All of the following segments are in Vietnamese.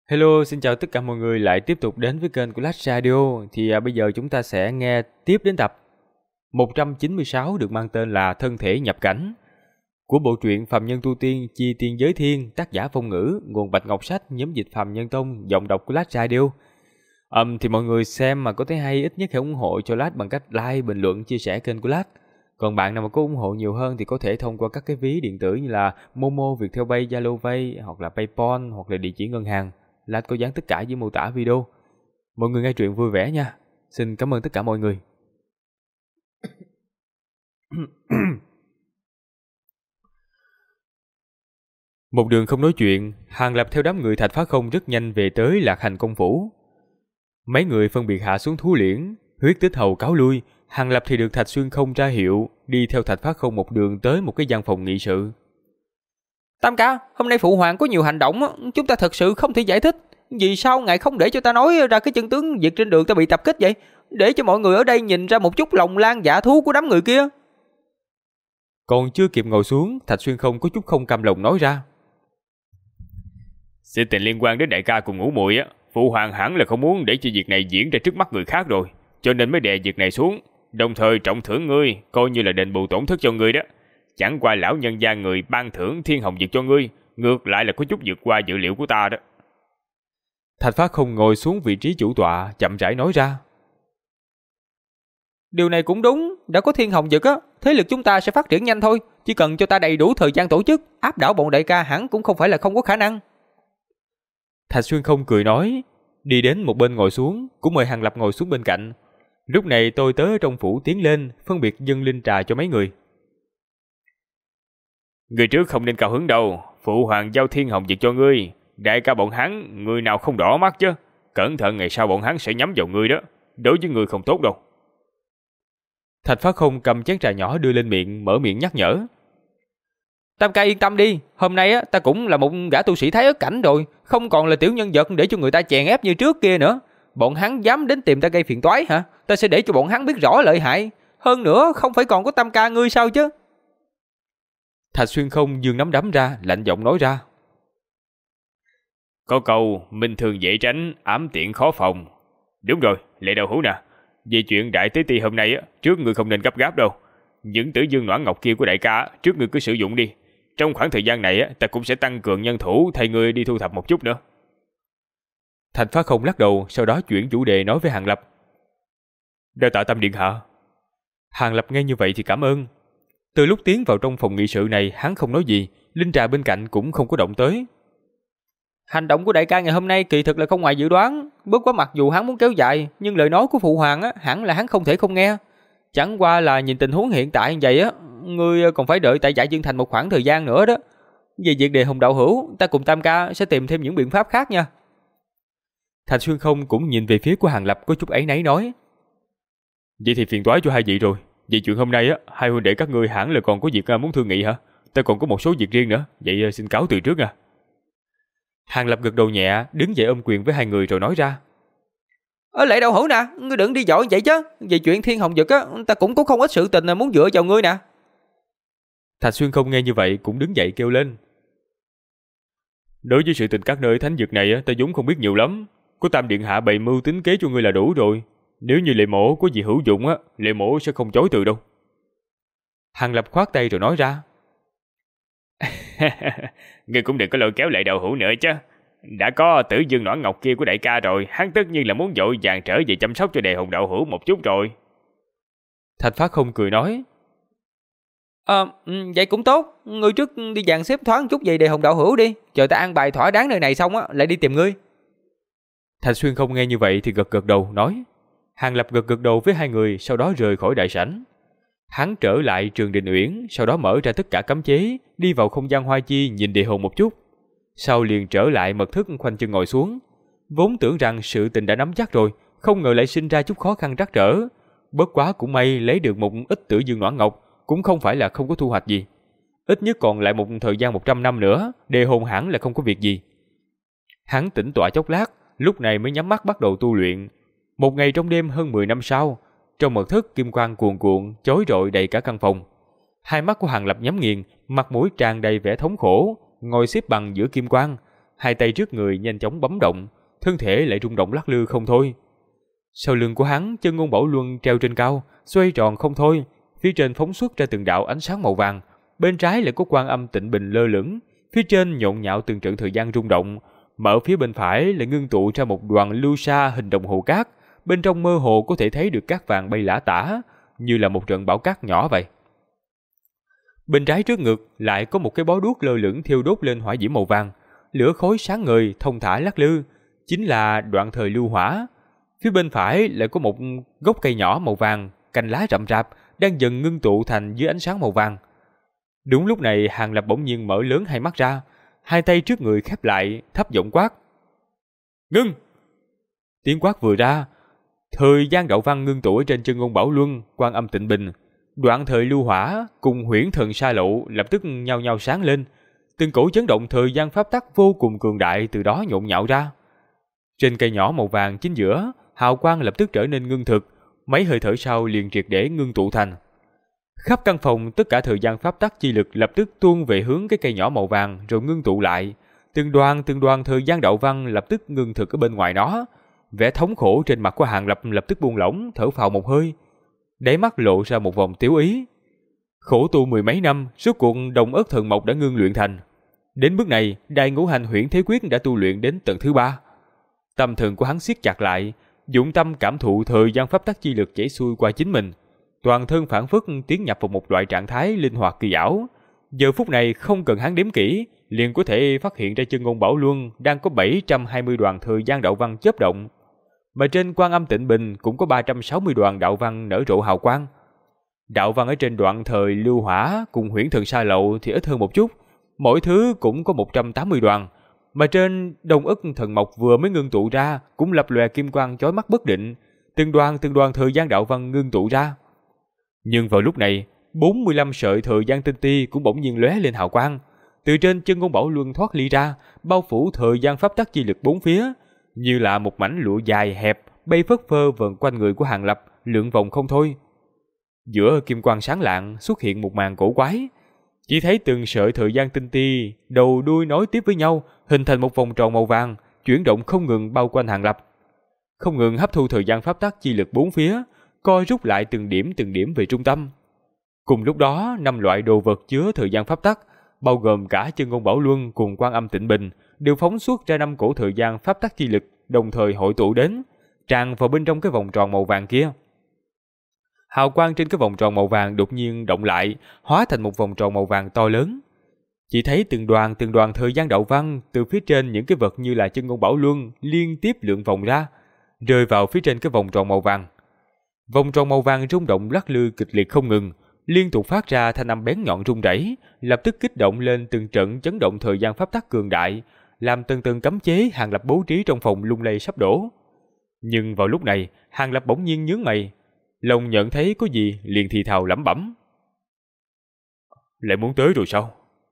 Hello, xin chào tất cả mọi người lại tiếp tục đến với kênh của Lách Radio. Bây giờ chúng ta sẽ nghe tiếp đến tập 196 được mang tên là Thân thể nhập cảnh của bộ truyện Phàm Nhân Tu Tiên Chi Tiên Giới Thiên, tác giả Phong Ngữ, nguồn Bạch Ngọc Sách, nhóm dịch Phàm Nhân Tông, giọng đọc của Lách Radio. Thì mọi người xem mà có thấy hay, ít nhất hãy ủng hộ cho Lách bằng cách like, bình luận, chia sẻ kênh của Lách. Còn bạn nào mà có ủng hộ nhiều hơn thì có thể thông qua các cái ví điện tử như là Momo, Viettel Pay, Zalo Pay hoặc là PayPal hoặc là địa chỉ ngân hàng. Lách có dán tất cả dưới mô tả video. Mọi người nghe truyện vui vẻ nha. Xin cảm ơn tất cả mọi người. Một đường không nói chuyện, Hàng Lập theo đám người Thạch Phá Không rất nhanh về tới Lạc Hành Công Phủ. Mấy người phân biệt hạ xuống thú liễn, Huyết Tích Hầu cáo lui. Hàng Lập thì được Thạch Xuyên Không ra hiệu, đi theo Thạch Phá Không một đường tới một cái gian phòng nghị sự. Tam ca, hôm nay phụ hoàng có nhiều hành động, chúng ta thật sự không thể giải thích. Vì sao ngài không để cho ta nói ra cái chân tướng việc trên đường ta bị tập kích vậy? Để cho mọi người ở đây nhìn ra một chút lòng lan dạ thú của đám người kia. Còn chưa kịp ngồi xuống, Thạch Xuyên Không có chút không cam lòng nói ra. Sự tình liên quan đến đại ca cùng ngũ muội á, phụ hoàng hẳn là không muốn để cho việc này diễn ra trước mắt người khác rồi, cho nên mới đè việc này xuống, đồng thời trọng thưởng ngươi, coi như là đền bù tổn thất cho ngươi đó. Chẳng qua lão nhân gia người ban thưởng Thiên Hồng Dược cho ngươi, ngược lại là có chút vượt qua dự liệu của ta đó. Thạch Phá Không ngồi xuống vị trí chủ tọa, chậm rãi nói ra. Điều này cũng đúng, đã có Thiên Hồng Dược á, thế lực chúng ta sẽ phát triển nhanh thôi. Chỉ cần cho ta đầy đủ thời gian tổ chức, áp đảo bọn đại ca hẳn cũng không phải là không có khả năng. Thạch Xuyên Không cười nói, đi đến một bên ngồi xuống, cũng mời Hàng Lập ngồi xuống bên cạnh. Lúc này tôi tớ trong phủ tiến lên, phân biệt dâng linh trà cho mấy người. Người trước không nên cao hứng đâu, phụ hoàng giao Thiên Hồng Dược cho ngươi, đại ca bọn hắn, người nào không đỏ mắt chứ. Cẩn thận ngày sau bọn hắn sẽ nhắm vào ngươi đó, đối với ngươi không tốt đâu. Thạch Phá Không cầm chén trà nhỏ đưa lên miệng, mở miệng nhắc nhở. Tam ca yên tâm đi, hôm nay á ta cũng là một gã tu sĩ Thái Ất cảnh rồi, không còn là tiểu nhân vật để cho người ta chèn ép như trước kia nữa. Bọn hắn dám đến tìm ta gây phiền toái hả? Ta sẽ để cho bọn hắn biết rõ lợi hại. Hơn nữa không phải còn có Tam ca ngươi sao chứ? Thạch Xuyên Không giương nắm đấm ra, lạnh giọng nói ra. Có câu, minh thường dễ tránh, ám tiện khó phòng. Đúng rồi, Lệ Đạo Hữu nè, về chuyện đại tế ti hôm nay á, trước ngươi không nên gấp gáp đâu. Những tử dương noãn ngọc kia của đại ca, trước ngươi cứ sử dụng đi. Trong khoảng thời gian này á, ta cũng sẽ tăng cường nhân thủ thay ngươi đi thu thập một chút nữa. Thạch Phá Không lắc đầu, sau đó chuyển chủ đề nói với Hàng Lập. Đa tạ Tam điện hạ. Hàng Lập nghe như vậy thì cảm ơn. Từ lúc tiến vào trong phòng nghị sự này, hắn không nói gì, linh trà bên cạnh cũng không có động tới. Hành động của đại ca ngày hôm nay kỳ thực là không ngoài dự đoán. Bất quá mặc dù hắn muốn kéo dài, nhưng lời nói của phụ hoàng á, hẳn là hắn không thể không nghe. Chẳng qua là nhìn tình huống hiện tại như vậy á, ngươi còn phải đợi tại Dạ Dương Thành một khoảng thời gian nữa đó. Về việc đề Hồng Đạo Hữu, ta cùng Tam ca sẽ tìm thêm những biện pháp khác nha. Thạch Xuyên Không cũng nhìn về phía của Hàng Lập có chút áy náy nói. Vậy thì phiền toái cho hai vị rồi. Về chuyện hôm nay á, hai huynh đệ các ngươi hẳn là còn có việc muốn thương nghị hả? Ta còn có một số việc riêng nữa, vậy xin cáo từ trước nha. Hàng Lập gật đầu nhẹ, đứng dậy ôm quyền với hai người rồi nói ra. Lệ Đạo Hữu nè, ngươi đừng đi dội vậy chứ. Về chuyện Thiên Hồng Dực á, ta cũng có không ít sự tình muốn dựa vào ngươi nè. Thạch Xuyên Không nghe như vậy cũng đứng dậy kêu lên. Đối với sự tình các nơi thánh dược này, ta vốn không biết nhiều lắm. Có Tam điện hạ bày mưu tính kế cho ngươi là đủ rồi. Nếu như Lệ mổ có gì hữu dụng á, Lệ mổ sẽ không chối từ đâu. Hàng Lập khoát tay rồi nói ra. Ngươi cũng đừng có lôi kéo Lệ Đạo Hữu nữa chứ. Đã có tử dương noãn ngọc kia của đại ca rồi, hắn tất nhiên là muốn vội vàng trở về chăm sóc cho Đề Hồng Đạo Hữu một chút rồi. Thạch Phá Không cười nói. Vậy cũng tốt. Ngươi trước đi dàn xếp thoáng chút về Đề Hồng Đạo Hữu đi. Chờ ta an bài thỏa đáng nơi này xong á, lại đi tìm ngươi. Thạch Xuyên Không nghe như vậy thì gật gật đầu nói. Hàng Lập gật gật đầu với hai người, sau đó rời khỏi đại sảnh. Hắn trở lại Trường Đình Uyển, sau đó mở ra tất cả cấm chế, đi vào không gian hoa chi nhìn Đề Hồn một chút. Sau liền trở lại mật thất khoanh chân ngồi xuống. Vốn tưởng rằng sự tình đã nắm chắc rồi, không ngờ lại sinh ra chút khó khăn trắc trở. Bất quá cũng may lấy được một ít tử dương noãn ngọc, cũng không phải là không có thu hoạch gì. Ít nhất còn lại một thời gian 100 năm nữa, Đề Hồn hẳn là không có việc gì. Hắn tĩnh tọa chốc lát, lúc này mới nhắm mắt bắt đầu tu luyện. Một ngày trong đêm hơn 10 năm sau, trong mật thất kim quang cuồn cuộn, chói rọi đầy cả căn phòng. Hai mắt của Hàng Lập nhắm nghiền, mặt mũi tràn đầy vẻ thống khổ, ngồi xếp bằng giữa kim quang. hai tay trước người nhanh chóng bấm động, thân thể lại rung động lắc lư không thôi. Sau lưng của hắn, Chân Ngôn Bảo Luân treo trên cao, xoay tròn không thôi, phía trên phóng xuất ra từng đạo ánh sáng màu vàng, bên trái lại có Quan Âm Tịnh Bình lơ lửng, phía trên nhộn nhạo từng trận thời gian rung động, mà ở phía bên phải lại ngưng tụ ra một đoàn lưu sa hình đồng hồ cát, bên trong mơ hồ có thể thấy được cát vàng bay lả tả, như là một trận bão cát nhỏ vậy. Bên trái trước ngực lại có một cái bó đuốc lơ lửng thiêu đốt lên hỏa diễm màu vàng, lửa khói sáng ngời thông thả lắc lư, chính là đoạn thời lưu hỏa. Phía bên phải lại có một gốc cây nhỏ màu vàng, cành lá rậm rạp, đang dần ngưng tụ thành dưới ánh sáng màu vàng. Đúng lúc này, Hàng Lập bỗng nhiên mở lớn hai mắt ra, hai tay trước người khép lại, thấp giọng quát: "Ngưng!" Tiếng quát vừa ra, thời gian đạo văn ngưng tụ ở trên Chân Ngôn Bảo Luân, Quan Âm Tịnh Bình, đoạn thời lưu hỏa cùng huyễn thần sa lộ lập tức nhao nhao sáng lên, từng cổ chấn động thời gian pháp tắc vô cùng cường đại từ đó nhộn nhạo ra. Trên cây nhỏ màu vàng chính giữa, hào quang lập tức trở nên ngưng thực, mấy hơi thở sau liền triệt để ngưng tụ thành. Khắp căn phòng tất cả thời gian pháp tắc chi lực lập tức tuôn về hướng cái cây nhỏ màu vàng rồi ngưng tụ lại, từng đoàn thời gian đạo văn lập tức ngưng thực ở bên ngoài nó. Vẻ thống khổ trên mặt của Hàng Lập lập tức buông lỏng, thở phào một hơi, đáy mắt lộ ra một vòng tiếu ý. Khổ tu mười mấy năm, rốt cuộc Đồng Ất Thần Mộc đã ngưng luyện thành. Đến bước này, Đại Ngũ Hành Huyễn Thế Quyết đã tu luyện đến tầng thứ 3. Tâm thần của hắn siết chặt lại, dụng tâm cảm thụ thời gian pháp tắc chi lực chảy xuôi qua chính mình, toàn thân phảng phất tiến nhập vào một loại trạng thái linh hoạt kỳ ảo. Giờ phút này không cần hắn đếm kỹ, liền có thể phát hiện ra Chân Ngôn Bảo Luân đang có 720 đoàn thời gian đạo văn chớp động, mà trên Quan Âm Tịnh Bình cũng có 360 đoàn đạo văn nở rộ hào quang. Đạo văn ở trên đoạn thời lưu hỏa cùng huyễn thần sa lậu thì ít hơn một chút, mỗi thứ cũng có 180 đoàn, mà trên Đông Ất Thần Mộc vừa mới ngưng tụ ra cũng lập lòe kim quang chói mắt bất định, từng đoàn thời gian đạo văn ngưng tụ ra. Nhưng vào lúc này, 45 sợi thời gian tinh ti cũng bỗng nhiên lóe lên hào quang, từ trên Chân Ngôn Bảo Luân thoát ly ra, bao phủ thời gian pháp tắc chi lực bốn phía, như là một mảnh lụa dài hẹp bay phất phơ vần quanh người của Hàng Lập, lượn vòng không thôi. Giữa kim quang sáng lạng xuất hiện một màn cổ quái, chỉ thấy từng sợi thời gian tinh ti đầu đuôi nối tiếp với nhau, hình thành một vòng tròn màu vàng, chuyển động không ngừng bao quanh Hàng Lập, không ngừng hấp thu thời gian pháp tắc chi lực bốn phía, co rút lại từng điểm về trung tâm. Cùng lúc đó, 5 loại đồ vật chứa thời gian pháp tắc, bao gồm cả Chân Ngôn Bảo Luân cùng Quan Âm Tịnh Bình, đều phóng xuất ra 5 cổ thời gian pháp tắc chi lực, đồng thời hội tụ đến, tràn vào bên trong cái vòng tròn màu vàng kia. Hào quang trên cái vòng tròn màu vàng đột nhiên động lại, hóa thành một vòng tròn màu vàng to lớn. Chỉ thấy từng đoàn thời gian đạo văn từ phía trên những cái vật như là Chân Ngôn Bảo Luân liên tiếp lượn vòng ra, rơi vào phía trên cái vòng tròn màu vàng. Vòng tròn màu vàng rung động lắc lư kịch liệt không ngừng, liên tục phát ra thanh âm bén nhọn rung rẩy, lập tức kích động lên từng trận chấn động thời gian pháp tắc cường đại, làm từng cấm chế Hàng Lập bố trí trong phòng lung lay sắp đổ. Nhưng vào lúc này, Hàng Lập bỗng nhiên nhướng mày, lòng nhận thấy có gì liền thì thào lẩm bẩm: "Lại muốn tới rồi sao?"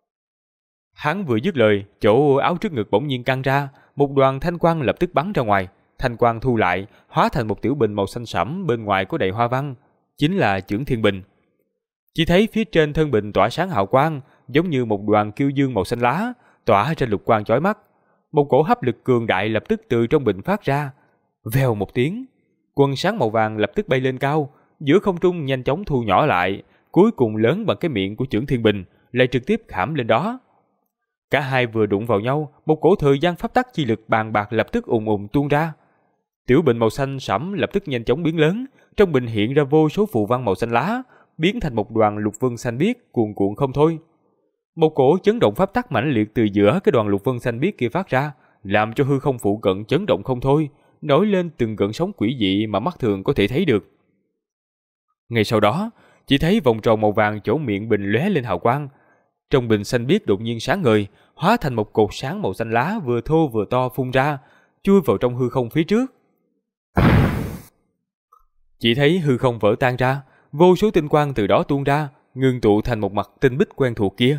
Hắn vừa dứt lời, chỗ áo trước ngực bỗng nhiên căng ra, một đoàn thanh quang lập tức bắn ra ngoài, thanh quang thu lại, hóa thành một tiểu bình màu xanh sẫm, bên ngoài có đầy hoa văn, chính là Chưởng Thiên Bình. Chỉ thấy phía trên thân bình tỏa sáng hào quang, giống như một đoàn kiêu dương màu xanh lá, tỏa ra lục quang chói mắt. Một cổ hấp lực cường đại lập tức từ trong bình phát ra. Vèo một tiếng, quần sáng màu vàng lập tức bay lên cao, giữa không trung nhanh chóng thu nhỏ lại, cuối cùng lớn bằng cái miệng của Chưởng Thiên Bình, lại trực tiếp khảm lên đó. Cả hai vừa đụng vào nhau, một cổ thời gian pháp tắc chi lực bàn bạc lập tức ùn ùn tuôn ra. Tiểu bình màu xanh sẫm lập tức nhanh chóng biến lớn, trong bình hiện ra vô số phù văn màu xanh lá, biến thành một đoàn lục vân xanh biếc cuồn cuộn không thôi. Một cổ chấn động pháp tắc mãnh liệt từ giữa cái đoàn lục vân xanh biếc kia phát ra, làm cho hư không phụ cận chấn động không thôi, nổi lên từng gợn sóng quỷ dị mà mắt thường có thể thấy được. Ngay sau đó, chỉ thấy vòng tròn màu vàng chỗ miệng bình lóe lên hào quang, trong bình xanh biếc đột nhiên sáng ngời, hóa thành một cột sáng màu xanh lá vừa thô vừa to phun ra, chui vào trong hư không phía trước. Chỉ thấy hư không vỡ tan ra, vô số tinh quang từ đó tuôn ra, ngưng tụ thành một mặt tinh bích quen thuộc kia.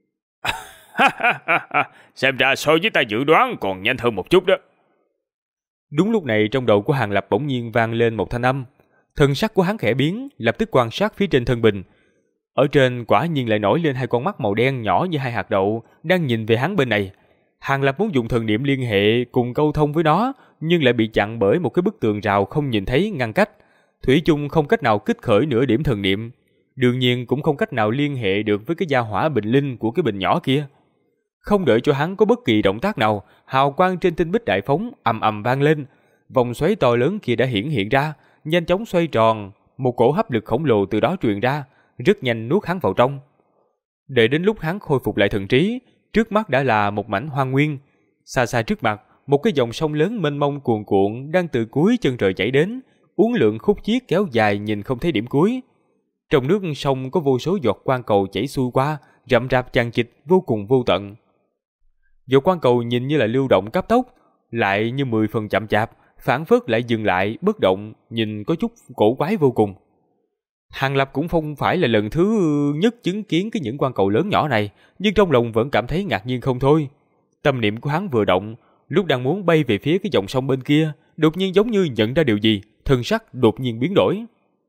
Xem ra so với ta dự đoán còn nhanh hơn một chút đó. Đúng lúc này trong đầu của Hàng Lập bỗng nhiên vang lên một thanh âm. Thần sắc của hắn khẽ biến, lập tức quan sát phía trên thân bình. Ở trên quả nhiên lại nổi lên hai con mắt màu đen nhỏ như hai hạt đậu, đang nhìn về hắn bên này. Hàng Lập muốn dùng thần niệm liên hệ cùng câu thông với nó, nhưng lại bị chặn bởi một cái bức tường rào không nhìn thấy ngăn cách. Thủy chung không cách nào kích khởi nửa điểm thần niệm, đương nhiên cũng không cách nào liên hệ được với cái gia hỏa bình linh của cái bình nhỏ kia. Không đợi cho hắn có bất kỳ động tác nào, hào quang trên tinh bích đại phóng ầm ầm vang lên, vòng xoáy to lớn kia đã hiện ra, nhanh chóng xoay tròn, một cổ hấp lực khổng lồ từ đó truyền ra, rất nhanh nuốt hắn vào trong. Đợi đến lúc hắn khôi phục lại thần trí, trước mắt đã là một mảnh hoang nguyên. Xa xa trước mặt, một cái dòng sông lớn mênh mông cuồn cuộn đang từ cuối chân trời chảy đến, uốn lượn khúc chiết kéo dài nhìn không thấy điểm cuối. Trong nước sông có vô số giọt quang cầu chảy xuôi qua, rậm rạp chằng chịt vô cùng vô tận. Giọt quang cầu nhìn như là lưu động cấp tốc, lại như 10 phần chậm chạp, phản phất lại dừng lại bất động, nhìn có chút cổ quái vô cùng. Hàng Lập cũng không phải là lần thứ nhất chứng kiến cái những quang cầu lớn nhỏ này, nhưng trong lòng vẫn cảm thấy ngạc nhiên không thôi. Tâm niệm của hắn vừa động, lúc đang muốn bay về phía cái dòng sông bên kia, đột nhiên giống như nhận ra điều gì, thân sắc đột nhiên biến đổi.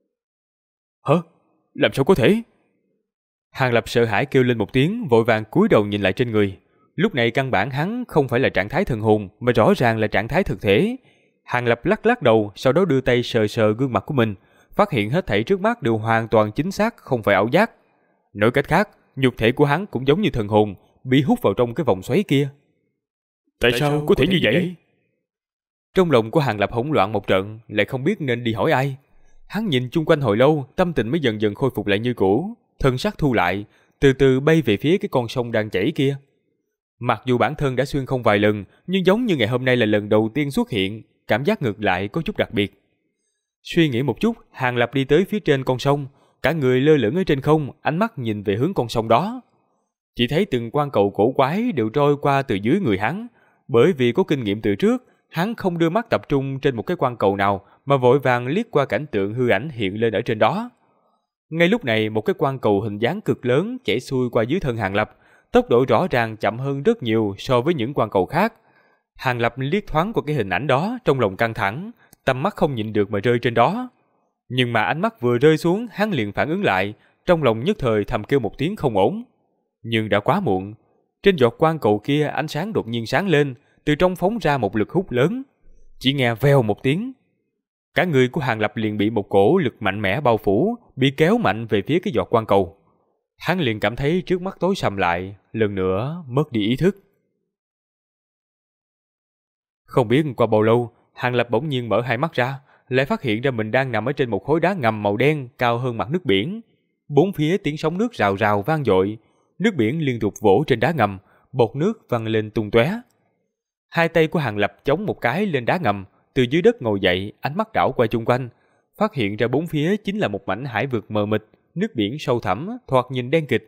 Hả? Làm sao có thể? Hàng Lập sợ hãi kêu lên một tiếng, vội vàng cúi đầu nhìn lại trên người. Lúc này căn bản hắn không phải là trạng thái thần hồn, mà rõ ràng là trạng thái thực thể. Hàng Lập lắc lắc đầu, sau đó đưa tay sờ sờ gương mặt của mình, phát hiện hết thảy trước mắt đều hoàn toàn chính xác, không phải ảo giác. Nói cách khác, nhục thể của hắn cũng giống như thần hồn, bị hút vào trong cái vòng xoáy kia. Tại sao có thể như vậy? Trong lòng của Hàng Lập hỗn loạn một trận, lại không biết nên đi hỏi ai. Hắn nhìn chung quanh hồi lâu, tâm tình mới dần dần khôi phục lại như cũ, thân sắc thu lại, từ từ bay về phía cái con sông đang chảy kia. Mặc dù bản thân đã xuyên không vài lần, nhưng giống như ngày hôm nay là lần đầu tiên xuất hiện, cảm giác ngược lại có chút đặc biệt. Suy nghĩ một chút, Hàng Lập đi tới phía trên con sông, cả người lơ lửng ở trên không, ánh mắt nhìn về hướng con sông đó. Chỉ thấy từng quang cầu cổ quái đều trôi qua từ dưới người hắn, bởi vì có kinh nghiệm từ trước, hắn không đưa mắt tập trung trên một cái quang cầu nào, mà vội vàng liếc qua cảnh tượng hư ảnh hiện lên ở trên đó. Ngay lúc này, một cái quang cầu hình dáng cực lớn chảy xuôi qua dưới thân Hàng Lập, tốc độ rõ ràng chậm hơn rất nhiều so với những quang cầu khác. Hàng Lập liếc thoáng qua cái hình ảnh đó, trong lòng căng thẳng, tầm mắt không nhịn được mà rơi trên đó. Nhưng mà ánh mắt vừa rơi xuống, hắn liền phản ứng lại, trong lòng nhất thời thầm kêu một tiếng không ổn. Nhưng đã quá muộn, trên giọt quang cầu kia ánh sáng đột nhiên sáng lên, từ trong phóng ra một lực hút lớn. Chỉ nghe vèo một tiếng, cả người của Hàng Lập liền bị một cổ lực mạnh mẽ bao phủ, bị kéo mạnh về phía cái giọt quang cầu. Hắn liền cảm thấy trước mắt tối sầm lại, lần nữa mất đi ý thức. Không biết qua bao lâu, Hàng Lập bỗng nhiên mở hai mắt ra, lại phát hiện ra mình đang nằm ở trên một khối đá ngầm màu đen cao hơn mặt nước biển. Bốn phía tiếng sóng nước rào rào vang dội, nước biển liên tục vỗ trên đá ngầm, bọt nước văng lên tung tóe. Hai tay của Hàng Lập chống một cái lên đá ngầm, từ dưới đất ngồi dậy, ánh mắt đảo qua chung quanh, phát hiện ra bốn phía chính là một mảnh hải vực mờ mịt, nước biển sâu thẳm, thoạt nhìn đen kịt.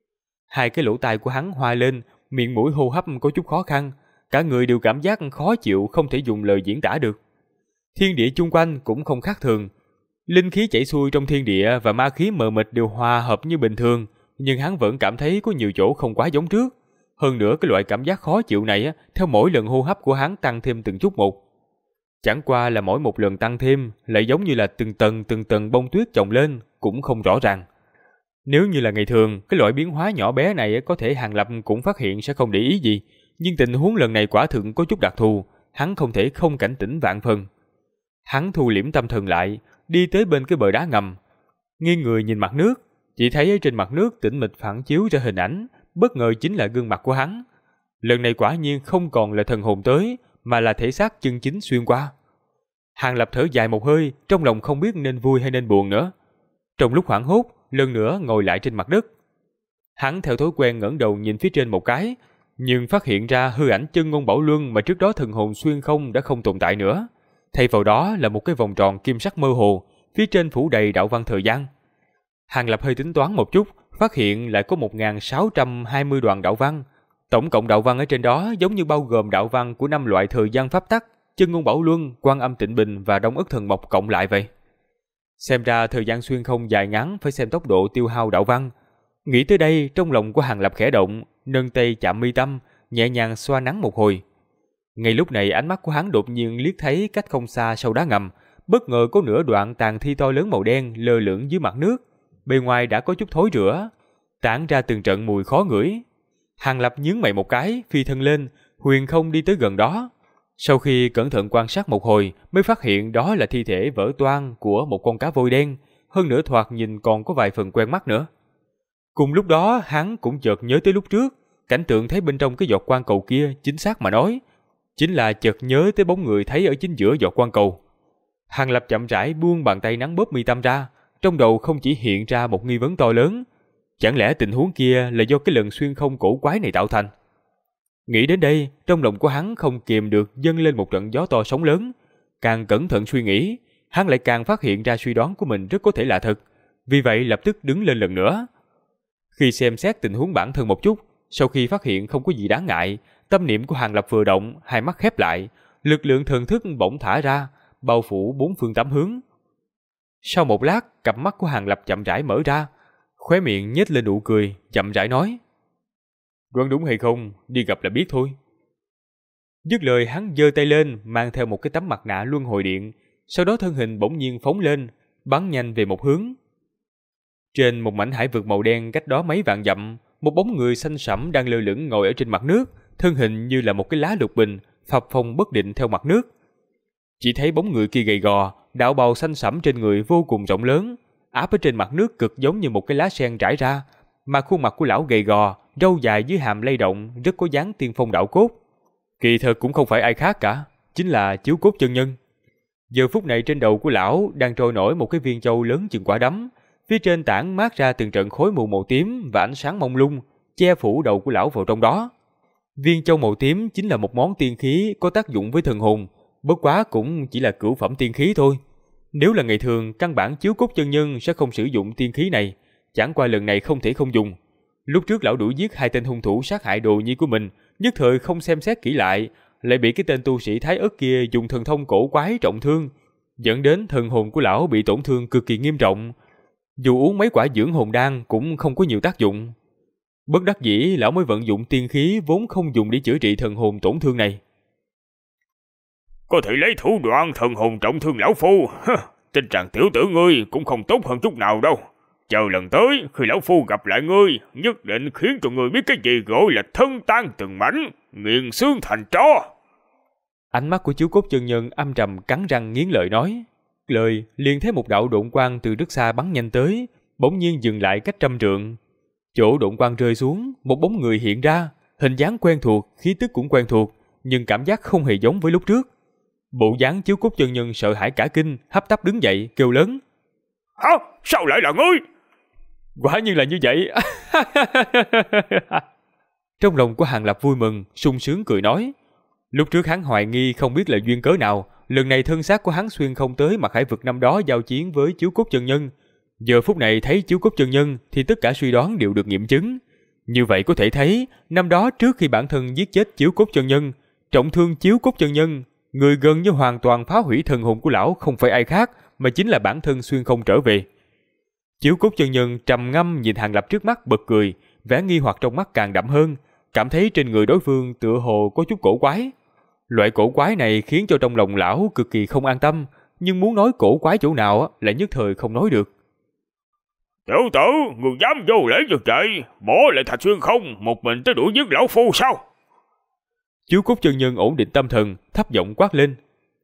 Hai cái lỗ tai của hắn hoa lên, miệng mũi hô hấp có chút khó khăn, cả người đều cảm giác khó chịu không thể dùng lời diễn tả được. Thiên địa chung quanh cũng không khác thường, linh khí chảy xuôi trong thiên địa và ma khí mờ mịt đều hòa hợp như bình thường, nhưng hắn vẫn cảm thấy có nhiều chỗ không quá giống trước. Hơn nữa cái loại cảm giác khó chịu này theo mỗi lần hô hấp của hắn tăng thêm từng chút một. Chẳng qua là mỗi một lần tăng thêm lại giống như là từng tầng bông tuyết chồng lên, cũng không rõ ràng. Nếu như là ngày thường, cái loại biến hóa nhỏ bé này có thể Hàng Lập cũng phát hiện sẽ không để ý gì, nhưng tình huống lần này quả thực có chút đặc thù, hắn không thể không cảnh tỉnh vạn phần. Hắn thu liễm tâm thần lại, đi tới bên cái bờ đá ngầm, nghiêng người nhìn mặt nước, chỉ thấy ở trên mặt nước tĩnh mịch phản chiếu ra hình ảnh, bất ngờ chính là gương mặt của hắn. Lần này quả nhiên không còn là thần hồn tới, mà là thể xác chân chính xuyên qua. Hàng Lập thở dài một hơi, trong lòng không biết nên vui hay nên buồn nữa. Trong lúc hoảng hốt, lần nữa ngồi lại trên mặt đất. Hắn theo thói quen ngẩng đầu nhìn phía trên một cái, nhưng phát hiện ra hư ảnh Chân Ngôn Bảo Luân mà trước đó thần hồn xuyên không đã không tồn tại nữa. Thay vào đó là một cái vòng tròn kim sắc mơ hồ, phía trên phủ đầy đạo văn thời gian. Hàng Lập hơi tính toán một chút, phát hiện lại có 1620 đoạn đạo văn. Tổng cộng đạo văn ở trên đó giống như bao gồm đạo văn của 5 loại thời gian pháp tắc, Chân Ngôn Bảo Luân, Quan Âm Tịnh Bình và Đông Ức Thần Mộc cộng lại vậy. Xem ra thời gian xuyên không dài ngắn phải xem tốc độ tiêu hao đạo văn. Nghĩ tới đây, trong lòng của Hàng Lập khẽ động, nâng tay chạm mi tâm, nhẹ nhàng xoa nắng một hồi. Ngay lúc này ánh mắt của hắn đột nhiên liếc thấy cách không xa sau đá ngầm, bất ngờ có nửa đoạn tàn thi to lớn màu đen lơ lửng dưới mặt nước, bề ngoài đã có chút thối rữa, tản ra từng trận mùi khó ngửi. Hàng Lập nhướng mày một cái, phi thân lên, Huyền không đi tới gần đó. Sau khi cẩn thận quan sát một hồi mới phát hiện đó là thi thể vỡ toang của một con cá voi đen, hơn nữa thoạt nhìn còn có vài phần quen mắt nữa. Cùng lúc đó hắn cũng chợt nhớ tới lúc trước, cảnh tượng thấy bên trong cái giọt quan cầu kia chính xác mà nói, chính là chợt nhớ tới bóng người thấy ở chính giữa giọt quan cầu. Hàng Lập chậm rãi buông bàn tay nắn bóp mi tâm ra, trong đầu không chỉ hiện ra một nghi vấn to lớn, chẳng lẽ tình huống kia là do cái lần xuyên không cổ quái này tạo thành? Nghĩ đến đây, trong lòng của hắn không kìm được dâng lên một trận gió to sóng lớn. Càng cẩn thận suy nghĩ, hắn lại càng phát hiện ra suy đoán của mình rất có thể là thật. Vì vậy lập tức đứng lên lần nữa. Khi xem xét tình huống bản thân một chút, sau khi phát hiện không có gì đáng ngại, tâm niệm của Hàng Lập vừa động, hai mắt khép lại, lực lượng thần thức bỗng thả ra, bao phủ bốn phương tám hướng. Sau một lát, cặp mắt của Hàng Lập chậm rãi mở ra, khóe miệng nhếch lên nụ cười, chậm rãi nói: "Đoán đúng hay không, đi gặp là biết thôi." Dứt lời hắn giơ tay lên, mang theo một cái tấm mặt nạ luân hồi điện, sau đó thân hình bỗng nhiên phóng lên, bắn nhanh về một hướng. Trên một mảnh hải vực màu đen cách đó mấy vạn dặm, một bóng người xanh sẫm đang lơ lửng ngồi ở trên mặt nước, thân hình như là một cái lá lục bình, phập phồng bất định theo mặt nước. Chỉ thấy bóng người kia gầy gò, đạo bào xanh sẫm trên người vô cùng rộng lớn, áp ở trên mặt nước cực giống như một cái lá sen trải ra, mà khuôn mặt của lão gầy gò, râu dài dưới hàm lay động, rất có dáng tiên phong đạo cốt. Kỳ thực cũng không phải ai khác cả, chính là Chiếu Cốt chân nhân. Giờ phút này trên đầu của lão đang trôi nổi một cái viên châu lớn chừng quả đấm, phía trên tản mát ra từng trận khói mù màu tím và ánh sáng mông lung, che phủ đầu của lão vào trong đó. Viên châu màu tím chính là một món tiên khí có tác dụng với thần hồn, bất quá cũng chỉ là cửu phẩm tiên khí thôi. Nếu là ngày thường, căn bản Chiếu Cốt chân nhân sẽ không sử dụng tiên khí này, chẳng qua lần này không thể không dùng. Lúc trước lão đuổi giết hai tên hung thủ sát hại đồ nhi của mình, nhất thời không xem xét kỹ lại, lại bị cái tên tu sĩ Thái Ức kia dùng thần thông cổ quái trọng thương, dẫn đến thần hồn của lão bị tổn thương cực kỳ nghiêm trọng. Dù uống mấy quả dưỡng hồn đan cũng không có nhiều tác dụng. Bất đắc dĩ lão mới vận dụng tiên khí vốn không dùng để chữa trị thần hồn tổn thương này. Có thể lấy thủ đoạn thần hồn trọng thương lão phu, tin rằng tiểu tử ngươi cũng không tốt hơn chút nào đâu. Chờ lần tới, khi lão phu gặp lại ngươi, nhất định khiến cho ngươi biết cái gì gọi là thân tan từng mảnh, nghiền xương thành tro. Ánh mắt của Chiếu Cốt chân nhân âm trầm cắn răng nghiến lợi nói. Lời liền thấy một đạo độn quang từ rất xa bắn nhanh tới, bỗng nhiên dừng lại cách 100 trượng. Chỗ độn quang rơi xuống, một bóng người hiện ra, hình dáng quen thuộc, khí tức cũng quen thuộc, nhưng cảm giác không hề giống với lúc trước. Bộ dáng Chiếu Cốt chân nhân sợ hãi cả kinh, hấp tấp đứng dậy, kêu lớn: Hả? Sao lại là ngươi? Quả nhiên là như vậy. Trong lòng của Hàng Lập vui mừng, sung sướng cười nói. Lúc trước hắn hoài nghi không biết là duyên cớ nào, lần này thân xác của hắn xuyên không tới mặt hải vực năm đó giao chiến với Chiếu Cốt chân nhân. Giờ phút này thấy Chiếu Cốt chân nhân thì tất cả suy đoán đều được nghiệm chứng. Như vậy có thể thấy, năm đó trước khi bản thân giết chết Chiếu Cốt chân nhân, trọng thương Chiếu Cốt chân nhân, người gần như hoàn toàn phá hủy thần hồn của lão không phải ai khác, mà chính là bản thân xuyên không trở về. Chiếu Cốt chân nhân trầm ngâm nhìn Hàng Lập trước mắt bật cười, vẻ nghi hoặc trong mắt càng đậm hơn, cảm thấy trên người đối phương tựa hồ có chút cổ quái. Loại cổ quái này khiến cho trong lòng lão cực kỳ không an tâm, nhưng muốn nói cổ quái chỗ nào lại nhất thời không nói được. Tiểu tử, người dám vô lễ như vậy, bỏ lại Thạch Xuyên không, một mình tới đuổi giết lão phu sao? Chiếu Cốt chân nhân ổn định tâm thần, thấp giọng quát lên.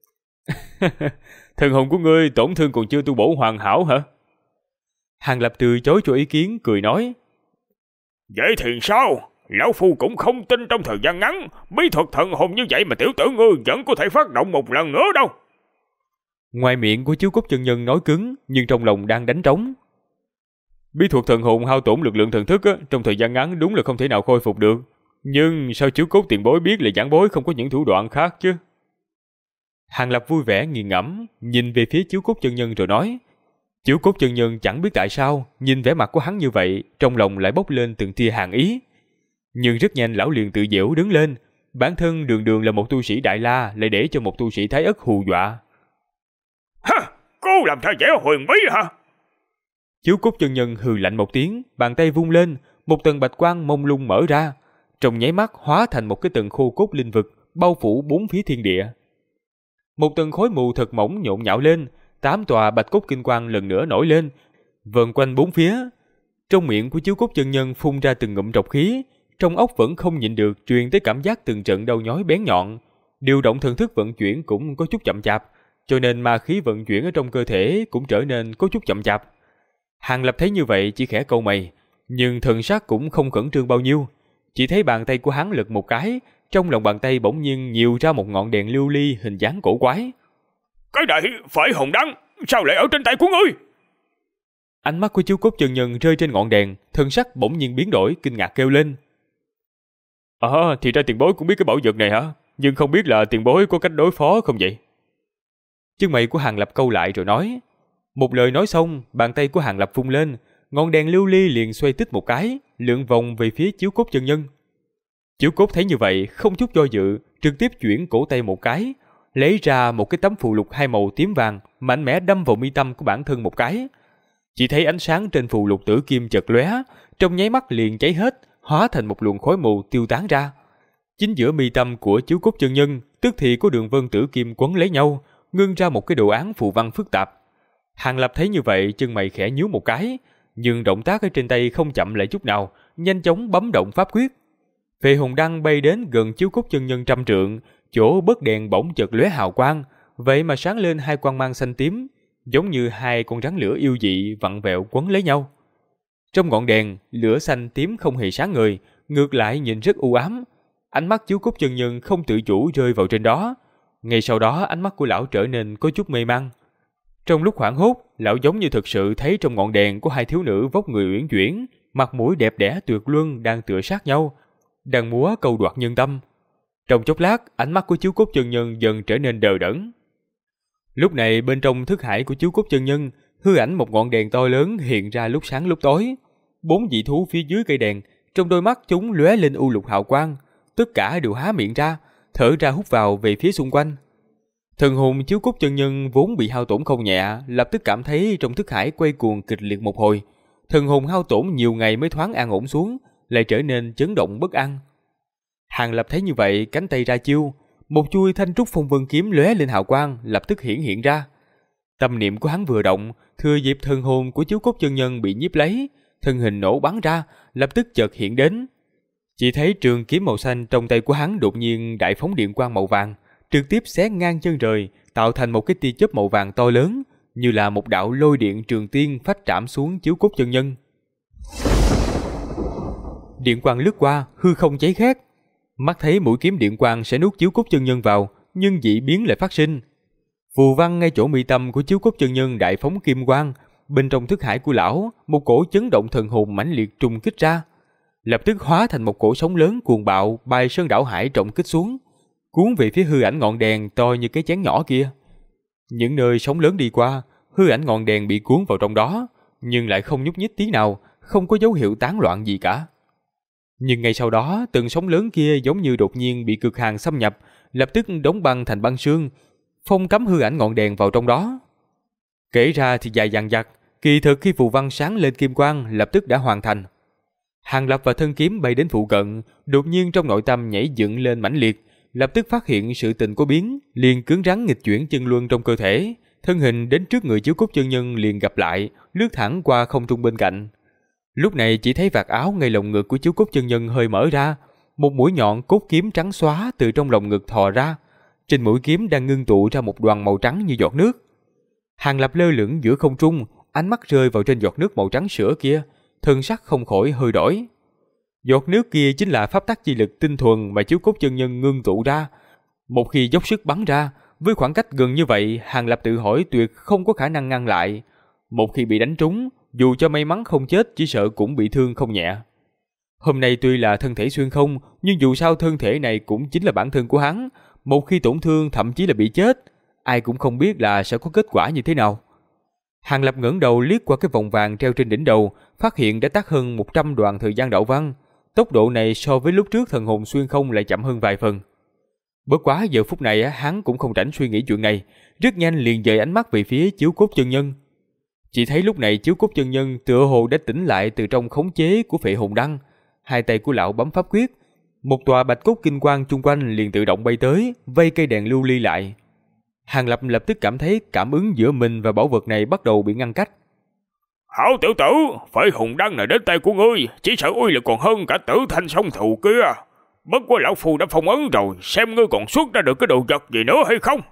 Thần hồn của ngươi tổn thương còn chưa tu bổ hoàn hảo hả? Hàng Lập từ chối cho ý kiến, cười nói. Vậy thì sao? Lão phu cũng không tin trong thời gian ngắn, bí thuật thần hồn như vậy mà tiểu tử ngươi vẫn có thể phát động một lần nữa đâu. Ngoài miệng của Chiếu Cốt chân nhân nói cứng, nhưng trong lòng đang đánh trống. Bí thuật thần hồn hao tổn lực lượng thần thức trong thời gian ngắn đúng là không thể nào khôi phục được. Nhưng sao Chiếu Cốt tiền bối biết là giảng bối không có những thủ đoạn khác chứ? Hàng Lập vui vẻ nghiền ngẫm, nhìn về phía Chiếu Cốt chân nhân rồi nói. Chiếu Cốt chân nhân chẳng biết tại sao, nhìn vẻ mặt của hắn như vậy, trong lòng lại bốc lên từng tia hàn ý. Nhưng rất nhanh lão liền tự giễu đứng lên, bản thân đường đường là một tu sĩ Đại La lại để cho một tu sĩ Thái Ất hù dọa. Hả? Cô làm theo vẻ huyền bí hả? Chiếu Cốt chân nhân hừ lạnh một tiếng, bàn tay vung lên, một tầng bạch quang mông lung mở ra, trong nháy mắt hóa thành một cái tầng khô cốt linh vực, bao phủ bốn phía thiên địa. Một tầng khói mù thật mỏng nhộn nhạo lên, 8 tòa bạch cốt kinh quang lần nữa nổi lên, vần quanh bốn phía. Trong miệng của Chiếu Cốt chân nhân phun ra từng ngụm trọc khí, trong óc vẫn không nhịn được truyền tới cảm giác từng trận đau nhói bén nhọn. Điều động thần thức vận chuyển cũng có chút chậm chạp, cho nên ma khí vận chuyển ở trong cơ thể cũng trở nên có chút chậm chạp. Hàng Lập thấy như vậy chỉ khẽ cau mày, nhưng thần sắc cũng không khẩn trương bao nhiêu. Chỉ thấy bàn tay của hắn lật một cái, trong lòng bàn tay bỗng nhiên nhiều ra một ngọn đèn lưu ly hình dáng cổ quái. Cái này phải hồn đăng, sao lại ở trên tay của ngươi? Ánh mắt của Chiếu Cốt Chân Nhân rơi trên ngọn đèn, thần sắc bỗng nhiên biến đổi, kinh ngạc kêu lên. Thì ra tiền bối cũng biết cái bảo vật này hả? Nhưng không biết là tiền bối có cách đối phó không vậy? Chân mày của Hàng Lập câu lại rồi nói. Một lời nói xong, bàn tay của Hàng Lập vung lên, ngọn đèn lưu ly liền xoay tít một cái, lượn vòng về phía Chiếu Cốt Chân Nhân. Chiếu Cốt thấy như vậy, không chút do dự, trực tiếp chuyển cổ tay một cái, lấy ra một cái tấm phù lục hai màu tím vàng, mạnh mẽ đâm vào mi tâm của bản thân một cái. Chỉ thấy ánh sáng trên phù lục tử kim chợt lóe, trong nháy mắt liền cháy hết, hóa thành một luồng khói mù tiêu tán ra. Chính giữa mi tâm của Chiếu Cốt Chân Nhân, tức thì có đường vân tử kim quấn lấy nhau, ngưng ra một cái đồ án phù văn phức tạp. Hàng Lập thấy như vậy, chân mày khẽ nhíu một cái, nhưng động tác ở trên tay không chậm lại chút nào, nhanh chóng bấm động pháp quyết. Phệ hồn đăng bay đến gần Chiếu Cốt Chân Nhân 100 trượng, chỗ bớt đèn bỗng chợt lóe hào quang, vậy mà sáng lên hai quang mang xanh tím, giống như hai con rắn lửa yêu dị vặn vẹo quấn lấy nhau. Trong ngọn đèn, lửa xanh tím không hề sáng ngời, ngược lại nhìn rất u ám. Ánh mắt Chiếu Cốt Chân Nhân không tự chủ rơi vào trên đó. Ngay sau đó ánh mắt của lão trở nên có chút mê mang. Trong lúc hoảng hốt, lão giống như thực sự thấy trong ngọn đèn có hai thiếu nữ vóc người uyển chuyển, mặt mũi đẹp đẽ tuyệt luân đang tựa sát nhau, đang múa câu đoạt nhân tâm. Trong chốc lát, ánh mắt của Chiếu Cốt Chân Nhân dần trở nên đờ đẫn. Lúc này bên trong thức hải của Chiếu Cốt Chân Nhân, hư ảnh một ngọn đèn to lớn hiện ra lúc sáng lúc tối. 4 dị thú phía dưới cây đèn, trong đôi mắt chúng lóe lên u lục hào quang, tất cả đều há miệng ra, thở ra hút vào về phía xung quanh. Thần hồn Chiếu Cốt Chân Nhân vốn bị hao tổn không nhẹ, lập tức cảm thấy trong thức hải quay cuồng kịch liệt một hồi. Thần hồn hao tổn nhiều ngày mới thoáng an ổn xuống, lại trở nên chấn động bất an. Hàng Lập thấy như vậy, cánh tay ra chiêu, một chuôi thanh trúc phong vân kiếm lóe lên hào quang, lập tức hiện ra. Tâm niệm của hắn vừa động, thừa dịp thần hồn của Chiếu Cốt Chân Nhân bị nhiếp lấy, thân hình nổ bắn ra, lập tức chợt hiện đến. Chỉ thấy trường kiếm màu xanh trong tay của hắn đột nhiên đại phóng điện quang màu vàng, trực tiếp xé ngang chân trời, tạo thành một cái tia chớp màu vàng to lớn, như là một đạo lôi điện trường tiên phách trảm xuống Chiếu Cốt Chân Nhân. Điện quang lướt qua, hư không cháy khét. Mắt thấy mũi kiếm điện quang sẽ nuốt Chiếu Cốt Chân Nhân vào, nhưng dị biến lại phát sinh. Phù văn ngay chỗ mi tâm của Chiếu Cốt Chân Nhân đại phóng kim quang, bên trong thức hải của lão, một cổ chấn động thần hồn mãnh liệt trùng kích ra, lập tức hóa thành một cổ sóng lớn cuồng bạo bay sơn đảo hải trọng kích xuống, cuốn về phía hư ảnh ngọn đèn to như cái chén nhỏ kia. Những nơi sóng lớn đi qua, hư ảnh ngọn đèn bị cuốn vào trong đó, nhưng lại không nhúc nhích tí nào, không có dấu hiệu tán loạn gì cả. Nhưng ngay sau đó, từng sóng lớn kia giống như đột nhiên bị cực hàn xâm nhập, lập tức đóng băng thành băng sương, phong cấm hư ảnh ngọn đèn vào trong đó. Kể ra thì dài dằng dặc, kỳ thực khi phù văn sáng lên kim quang lập tức đã hoàn thành. Hàng Lập và thân kiếm bay đến phụ cận, đột nhiên trong nội tâm nhảy dựng lên mãnh liệt, lập tức phát hiện sự tình có biến, liền cứng rắn nghịch chuyển chân luân trong cơ thể, thân hình đến trước người Chiếu Cốt Chân Nhân liền gặp lại, lướt thẳng qua không trung bên cạnh. Lúc này chỉ thấy vạt áo ngay lồng ngực của Chiếu Cốt Chân Nhân hơi mở ra, một mũi nhọn cốt kiếm trắng xóa từ trong lồng ngực thò ra, trên mũi kiếm đang ngưng tụ ra một đoàn màu trắng như giọt nước. Hàng Lập lơ lửng giữa không trung, ánh mắt rơi vào trên giọt nước màu trắng sữa kia, thân sắc không khỏi hơi đổi. Giọt nước kia chính là pháp tắc chi lực tinh thuần mà Chiếu Cốt Chân Nhân ngưng tụ ra. Một khi dốc sức bắn ra, với khoảng cách gần như vậy, Hàng Lập tự hỏi tuyệt không có khả năng ngăn lại. Một khi bị đánh trúng, dù cho may mắn không chết, chỉ sợ cũng bị thương không nhẹ. Hôm nay tuy là thân thể xuyên không, nhưng dù sao thân thể này cũng chính là bản thân của hắn. Một khi tổn thương, thậm chí là bị chết, ai cũng không biết là sẽ có kết quả như thế nào. Hàng Lập ngẩng đầu liếc qua cái vòng vàng treo trên đỉnh đầu, phát hiện đã tắt hơn 100 đoạn thời gian đạo văn. Tốc độ này so với lúc trước thần hồn xuyên không lại chậm hơn vài phần. Bất quá giờ phút này hắn cũng không rảnh suy nghĩ chuyện này, rất nhanh liền dời ánh mắt về phía Chiếu Cốt Chân Nhân. Chỉ thấy lúc này Chiếu Cốt Chân Nhân tựa hồ đã tỉnh lại từ trong khống chế của phệ hồn đăng, hai tay của lão bấm pháp quyết, một tòa bạch cốt kinh quang chung quanh liền tự động bay tới, vây cây đèn lưu ly lại. Hàng Lập lập tức cảm thấy cảm ứng giữa mình và bảo vật này bắt đầu bị ngăn cách. Hảo tiểu tử, phải hùng đăng này đến tay của ngươi, chỉ sợ uy lực còn hơn cả Tử Thanh song thù kia. Bất quá lão phu đã phong ấn rồi, xem ngươi còn xuất ra được cái đồ vật gì nữa hay không.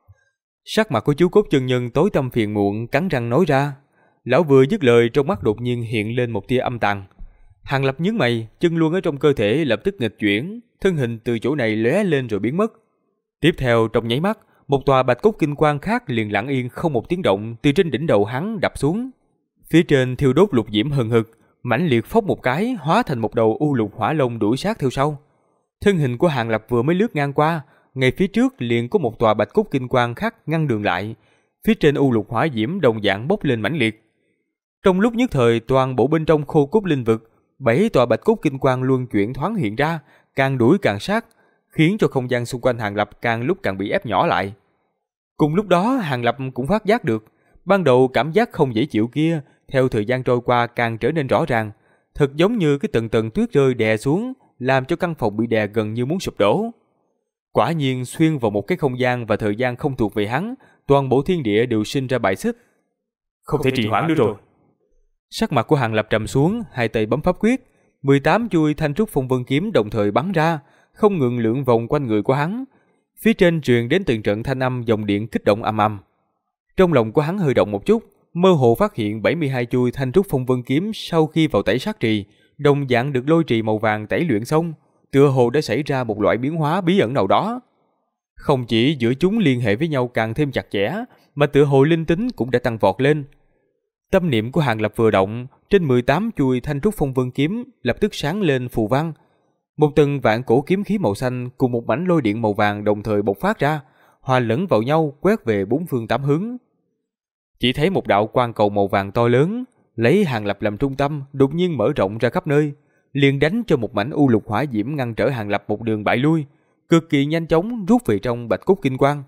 Sắc mặt của chú Cốt Chân Nhân tối tăm phiền muộn, cắn răng nói ra. Lão vừa dứt lời, trong mắt đột nhiên hiện lên một tia âm tàn. Hàng Lập nhướng mày, chân luân ở trong cơ thể lập tức nghịch chuyển, thân hình từ chỗ này lóe lên rồi biến mất. Tiếp theo trong nháy mắt, một tòa bạch cốt kim quang khác liền lặng yên không một tiếng động từ trên đỉnh đầu hắn đập xuống. Phía trên thiêu đốt lục diễm hừng hực, mãnh liệt phốc một cái hóa thành một đầu u lục hỏa long đuổi sát theo sau. Thân hình của Hàng Lập vừa mới lướt ngang qua, ngay phía trước liền có một tòa bạch cốt kim quang khác ngăn đường lại. Phía trên u lục hỏa diễm đồng dạng bốc lên mãnh liệt. Trong lúc nhất thời, toàn bộ bên trong khô cốt linh vực, 7 tòa bạch cốt kim quang luân chuyển thoáng hiện ra, càng đuổi càng sát, khiến cho không gian xung quanh Hàng Lập càng lúc càng bị ép nhỏ lại. Cùng lúc đó, Hàng Lập cũng phát giác được, ban đầu cảm giác không dễ chịu kia, theo thời gian trôi qua càng trở nên rõ ràng, thật giống như cái tầng tầng tuyết rơi đè xuống, làm cho căn phòng bị đè gần như muốn sụp đổ. Quả nhiên xuyên vào một cái không gian và thời gian không thuộc về hắn, toàn bộ thiên địa đều sinh ra bài xích. Không thể trì hoãn nữa rồi. Sắc mặt của Hàng Lập trầm xuống, hai tay bấm pháp quyết, 18 chuôi thanh trúc phong vân kiếm đồng thời bắn ra, không ngừng lượn vòng quanh người của hắn. Phía trên truyền đến từng trận thanh âm dòng điện kích động ầm ầm. Trong lòng của hắn hơi động một chút, mơ hồ phát hiện 72 chuôi thanh trúc phong vân kiếm sau khi vào tẩy sát trì, đồng dạng được lôi trì màu vàng tẩy luyện xong, tựa hồ đã xảy ra một loại biến hóa bí ẩn nào đó. Không chỉ giữa chúng liên hệ với nhau càng thêm chặt chẽ, mà tựa hồ linh tính cũng đã tăng vọt lên. Tâm niệm của Hàng Lập vừa động, trên 18 chuôi thanh trúc phong vân kiếm lập tức sáng lên phù văn. Một tầng vạn cổ kiếm khí màu xanh cùng một mảnh lôi điện màu vàng đồng thời bộc phát ra, hòa lẫn vào nhau quét về bốn phương tám hướng. Chỉ thấy một đạo quang cầu màu vàng to lớn, lấy Hàng Lập làm trung tâm, đột nhiên mở rộng ra khắp nơi, liền đánh cho một mảnh u lục hỏa diễm ngăn trở Hàng Lập một đường bại lui, cực kỳ nhanh chóng rút về trong bạch cốt kim quang.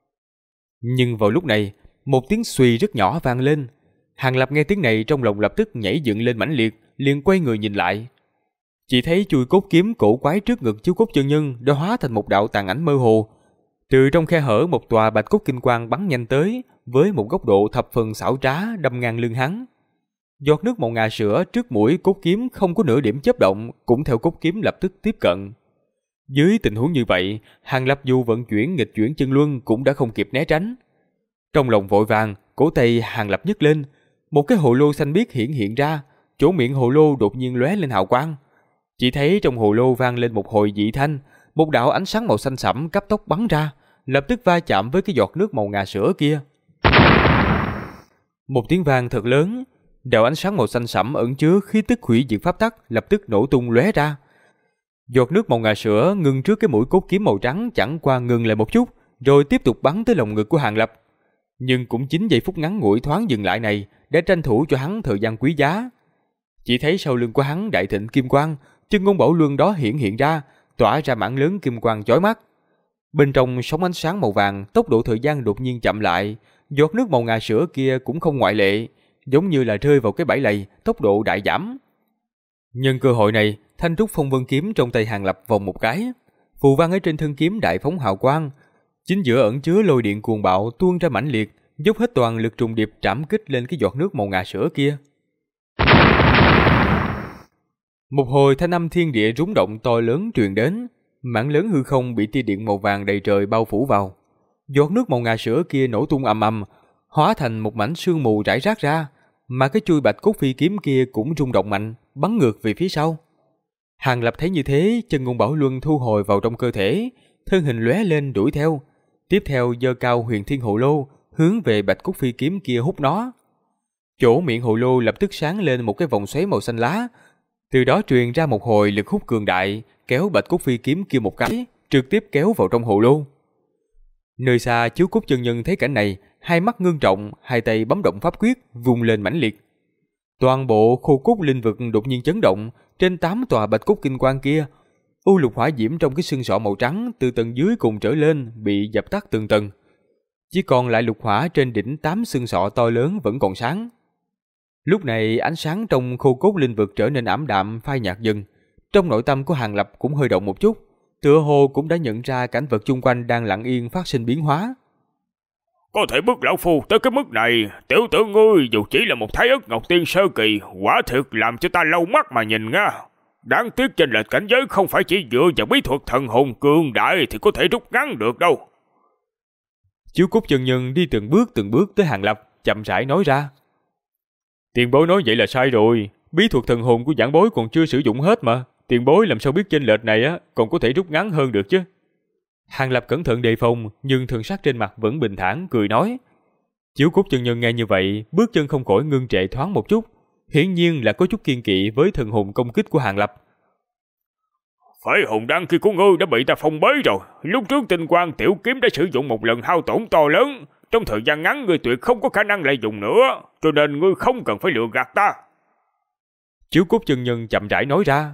Nhưng vào lúc này, một tiếng suy rất nhỏ vang lên. Hàng Lập nghe tiếng này trong lòng lập tức nhảy dựng lên mãnh liệt, liền quay người nhìn lại. Chỉ thấy chuôi cốt kiếm cổ quái trước ngực chú Cốt Chân Nhân đã hóa thành một đạo tàn ảnh mơ hồ. Từ trong khe hở một tòa bạch cốt kim quang bắn nhanh tới, với một góc độ thập phần xảo trá đâm ngang lưng hắn. Giọt nước màu ngà sữa trước mũi cốt kiếm không có nửa điểm chớp động, cũng theo cốt kiếm lập tức tiếp cận. Dưới tình huống như vậy, Hàng Lập dù vận chuyển nghịch chuyển chân luân cũng đã không kịp né tránh. Trong lòng vội vàng, cổ tay Hàng Lập nhấc lên, một cái hồ lô xanh biếc hiện ra, chỗ miệng hồ lô đột nhiên lóe lên hào quang. Chỉ thấy trong hồ lô vang lên một hồi dị thanh, một đạo ánh sáng màu xanh sẫm cấp tốc bắn ra, lập tức va chạm với cái giọt nước màu ngà sữa kia. Một tiếng vang thật lớn, đạo ánh sáng màu xanh sẫm ẩn chứa khí tức hủy diệt pháp tắc lập tức nổ tung lóe ra. Giọt nước màu ngà sữa ngưng trước cái mũi cốt kiếm màu trắng chẳng qua ngừng lại một chút, rồi tiếp tục bắn tới lồng ngực của Hàng Lập. Nhưng cũng chính giây phút ngắn ngủi thoáng dừng lại này đã tranh thủ cho hắn thời gian quý giá. Chỉ thấy sau lưng của hắn đại thịnh kim quang, chân ngôn bảo luân đó hiện ra, tỏa ra mảng lớn kim quang chói mắt. Bên trong sóng ánh sáng màu vàng, tốc độ thời gian đột nhiên chậm lại, giọt nước màu ngà sữa kia cũng không ngoại lệ, giống như là rơi vào cái bẫy lầy, tốc độ đại giảm. Nhân cơ hội này, thanh trúc phong vân kiếm trong tay Hàng Lập vòng một cái, phù văn ở trên thân kiếm đại phóng hào quang, chính giữa ẩn chứa lôi điện cuồng bạo tuôn ra mãnh liệt, dốc hết toàn lực trùng điệp trảm kích lên cái giọt nước màu ngà sữa kia. Một hồi thanh âm thiên địa rung động to lớn truyền đến, mảng lớn hư không bị tia điện màu vàng đầy trời bao phủ vào. Giọt nước màu ngà sữa kia nổ tung ầm ầm, hóa thành một mảnh sương mù rải rác ra, mà cái chuôi bạch cốt phi kiếm kia cũng rung động mạnh, bắn ngược về phía sau. Hàng Lập thấy như thế, chân ngôn bảo luân thu hồi vào trong cơ thể, thân hình lóe lên đuổi theo, tiếp theo giơ cao huyền thiên hồ lô, hướng về bạch cốt phi kiếm kia hút nó. Chỗ miệng hồ lô lập tức sáng lên một cái vòng xoáy màu xanh lá, từ đó truyền ra một hồi lực hút cường đại, kéo bạch cốt phi kiếm kia một cái, trực tiếp kéo vào trong hồ lô. Nơi xa chú Cốt Chân Nhân thấy cảnh này, hai mắt ngưng trọng, hai tay bấm động pháp quyết, vung lên mãnh liệt. Toàn bộ khô cốt linh vực đột nhiên chấn động, trên 8 tòa bạch cốt kim quang kia, u lục hỏa diễm trong cái xương sọ màu trắng từ tầng dưới cùng trở lên bị dập tắt từng tầng. Chỉ còn lại lục hỏa trên đỉnh 8 xương sọ to lớn vẫn còn sáng. Lúc này ánh sáng trong khô cốt linh vực trở nên ảm đạm phai nhạt dần. Trong nội tâm của Hàng Lập cũng hơi động một chút, tựa hồ cũng đã nhận ra cảnh vật chung quanh đang lặng yên phát sinh biến hóa. Có thể bức lão phu tới cái mức này, tiểu tử ngươi dù chỉ là một thái ất ngọc tiên sơ kỳ, quả thực làm cho ta lau mắt mà nhìn nga. Đáng tiếc chênh lệch cảnh giới không phải chỉ dựa vào bí thuật thần hồn cường đại thì có thể rút ngắn được đâu. Chiếu Cốt chân nhân đi từng bước tới Hàng Lập, chậm rãi nói ra. Tiền bối nói vậy là sai rồi, bí thuật thần hồn của giảng bối còn chưa sử dụng hết mà, tiền bối làm sao biết chênh lệch này còn có thể rút ngắn hơn được chứ. Hàng Lập cẩn thận đề phòng, nhưng thần sắc trên mặt vẫn bình thản cười nói. Chiếu Cốt chân nhân nghe như vậy, bước chân không khỏi ngưng trệ thoáng một chút, hiển nhiên là có chút kiên kỵ với thần hồn công kích của Hàng Lập. Phải hồn đan kia của ngươi đã bị ta phong bế rồi, lúc trước tinh quang tiểu kiếm đã sử dụng một lần hao tổn to lớn, trong thời gian ngắn ngươi tuyệt không có khả năng lại dùng nữa, cho nên ngươi không cần phải lừa gạt ta. Chiếu Cốt chân nhân chậm rãi nói ra.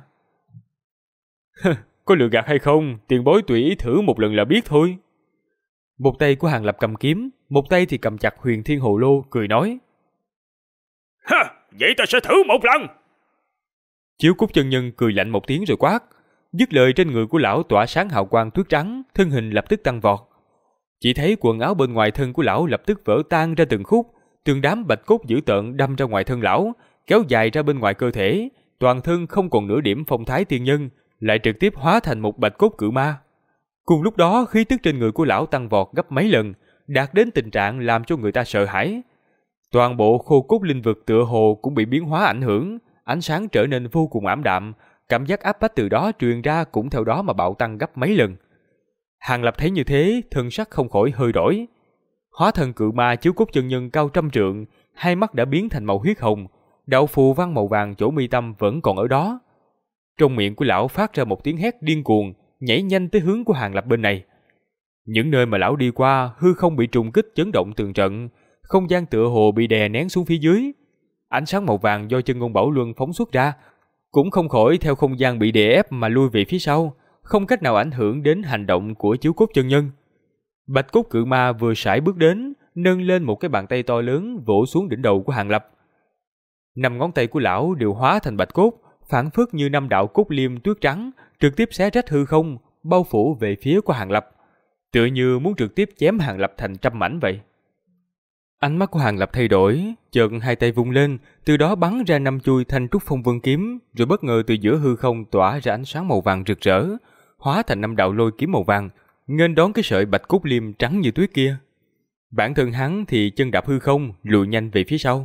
Có lừa gạt hay không, tiền bối tùy ý thử một lần là biết thôi. Một tay của Hàng Lập cầm kiếm, một tay thì cầm chặt Huyền Thiên Hồ Lô, cười nói. Ha, vậy ta sẽ thử một lần. Chiếu Cốt chân nhân cười lạnh một tiếng rồi quát. Dứt lời, trên người của lão tỏa sáng hào quang tuyết trắng, thân hình lập tức tăng vọt. Chỉ thấy quần áo bên ngoài thân của lão lập tức vỡ tan ra từng khúc, từng đám bạch cốt dữ tợn đâm ra ngoài thân lão, kéo dài ra bên ngoài cơ thể, toàn thân không còn nửa điểm phong thái tiên nhân, lại trực tiếp hóa thành một bạch cốt cự ma. Cùng lúc đó, khí tức trên người của lão tăng vọt gấp mấy lần, đạt đến tình trạng làm cho người ta sợ hãi. Toàn bộ khô cốt linh vực tựa hồ cũng bị biến hóa ảnh hưởng, ánh sáng trở nên vô cùng ảm đạm, cảm giác áp bách từ đó truyền ra cũng theo đó mà bạo tăng gấp mấy lần. Hàng Lập thấy như thế, thân sắc không khỏi hơi đổi. Hóa thân cự ma Chiếu Cốt chân nhân cao 100 trượng, hai mắt đã biến thành màu huyết hồng, đạo phù văn màu vàng chỗ mi tâm vẫn còn ở đó. Trong miệng của lão phát ra một tiếng hét điên cuồng, nhảy nhanh tới hướng của Hàng Lập bên này. Những nơi mà lão đi qua, hư không bị trùng kích chấn động từng trận, không gian tựa hồ bị đè nén xuống phía dưới. Ánh sáng màu vàng do chân ngôn bảo luân phóng xuất ra, cũng không khỏi theo không gian bị đè ép mà lui về phía sau, không cách nào ảnh hưởng đến hành động của Chiếu Cốt chân nhân. Bạch cốt cự ma vừa sải bước đến, nâng lên một cái bàn tay to lớn vỗ xuống đỉnh đầu của Hàng Lập. 5 ngón tay của lão đều hóa thành bạch cốt, phảng phất như 5 đạo cốt liêm tuyết trắng, trực tiếp xé rách hư không, bao phủ về phía của Hàng Lập, tựa như muốn trực tiếp chém Hàng Lập thành trăm mảnh vậy. Ánh mắt của Hàng Lập thay đổi, chợt hai tay vung lên, từ đó bắn ra 5 chuôi thanh trúc phong vân kiếm, rồi bất ngờ từ giữa hư không tỏa ra ánh sáng màu vàng rực rỡ, hóa thành 5 đạo lôi kiếm màu vàng, nghênh đón cái sợi bạch cốt liêm trắng như tuyết kia. Bản thân hắn thì chân đạp hư không, lùi nhanh về phía sau.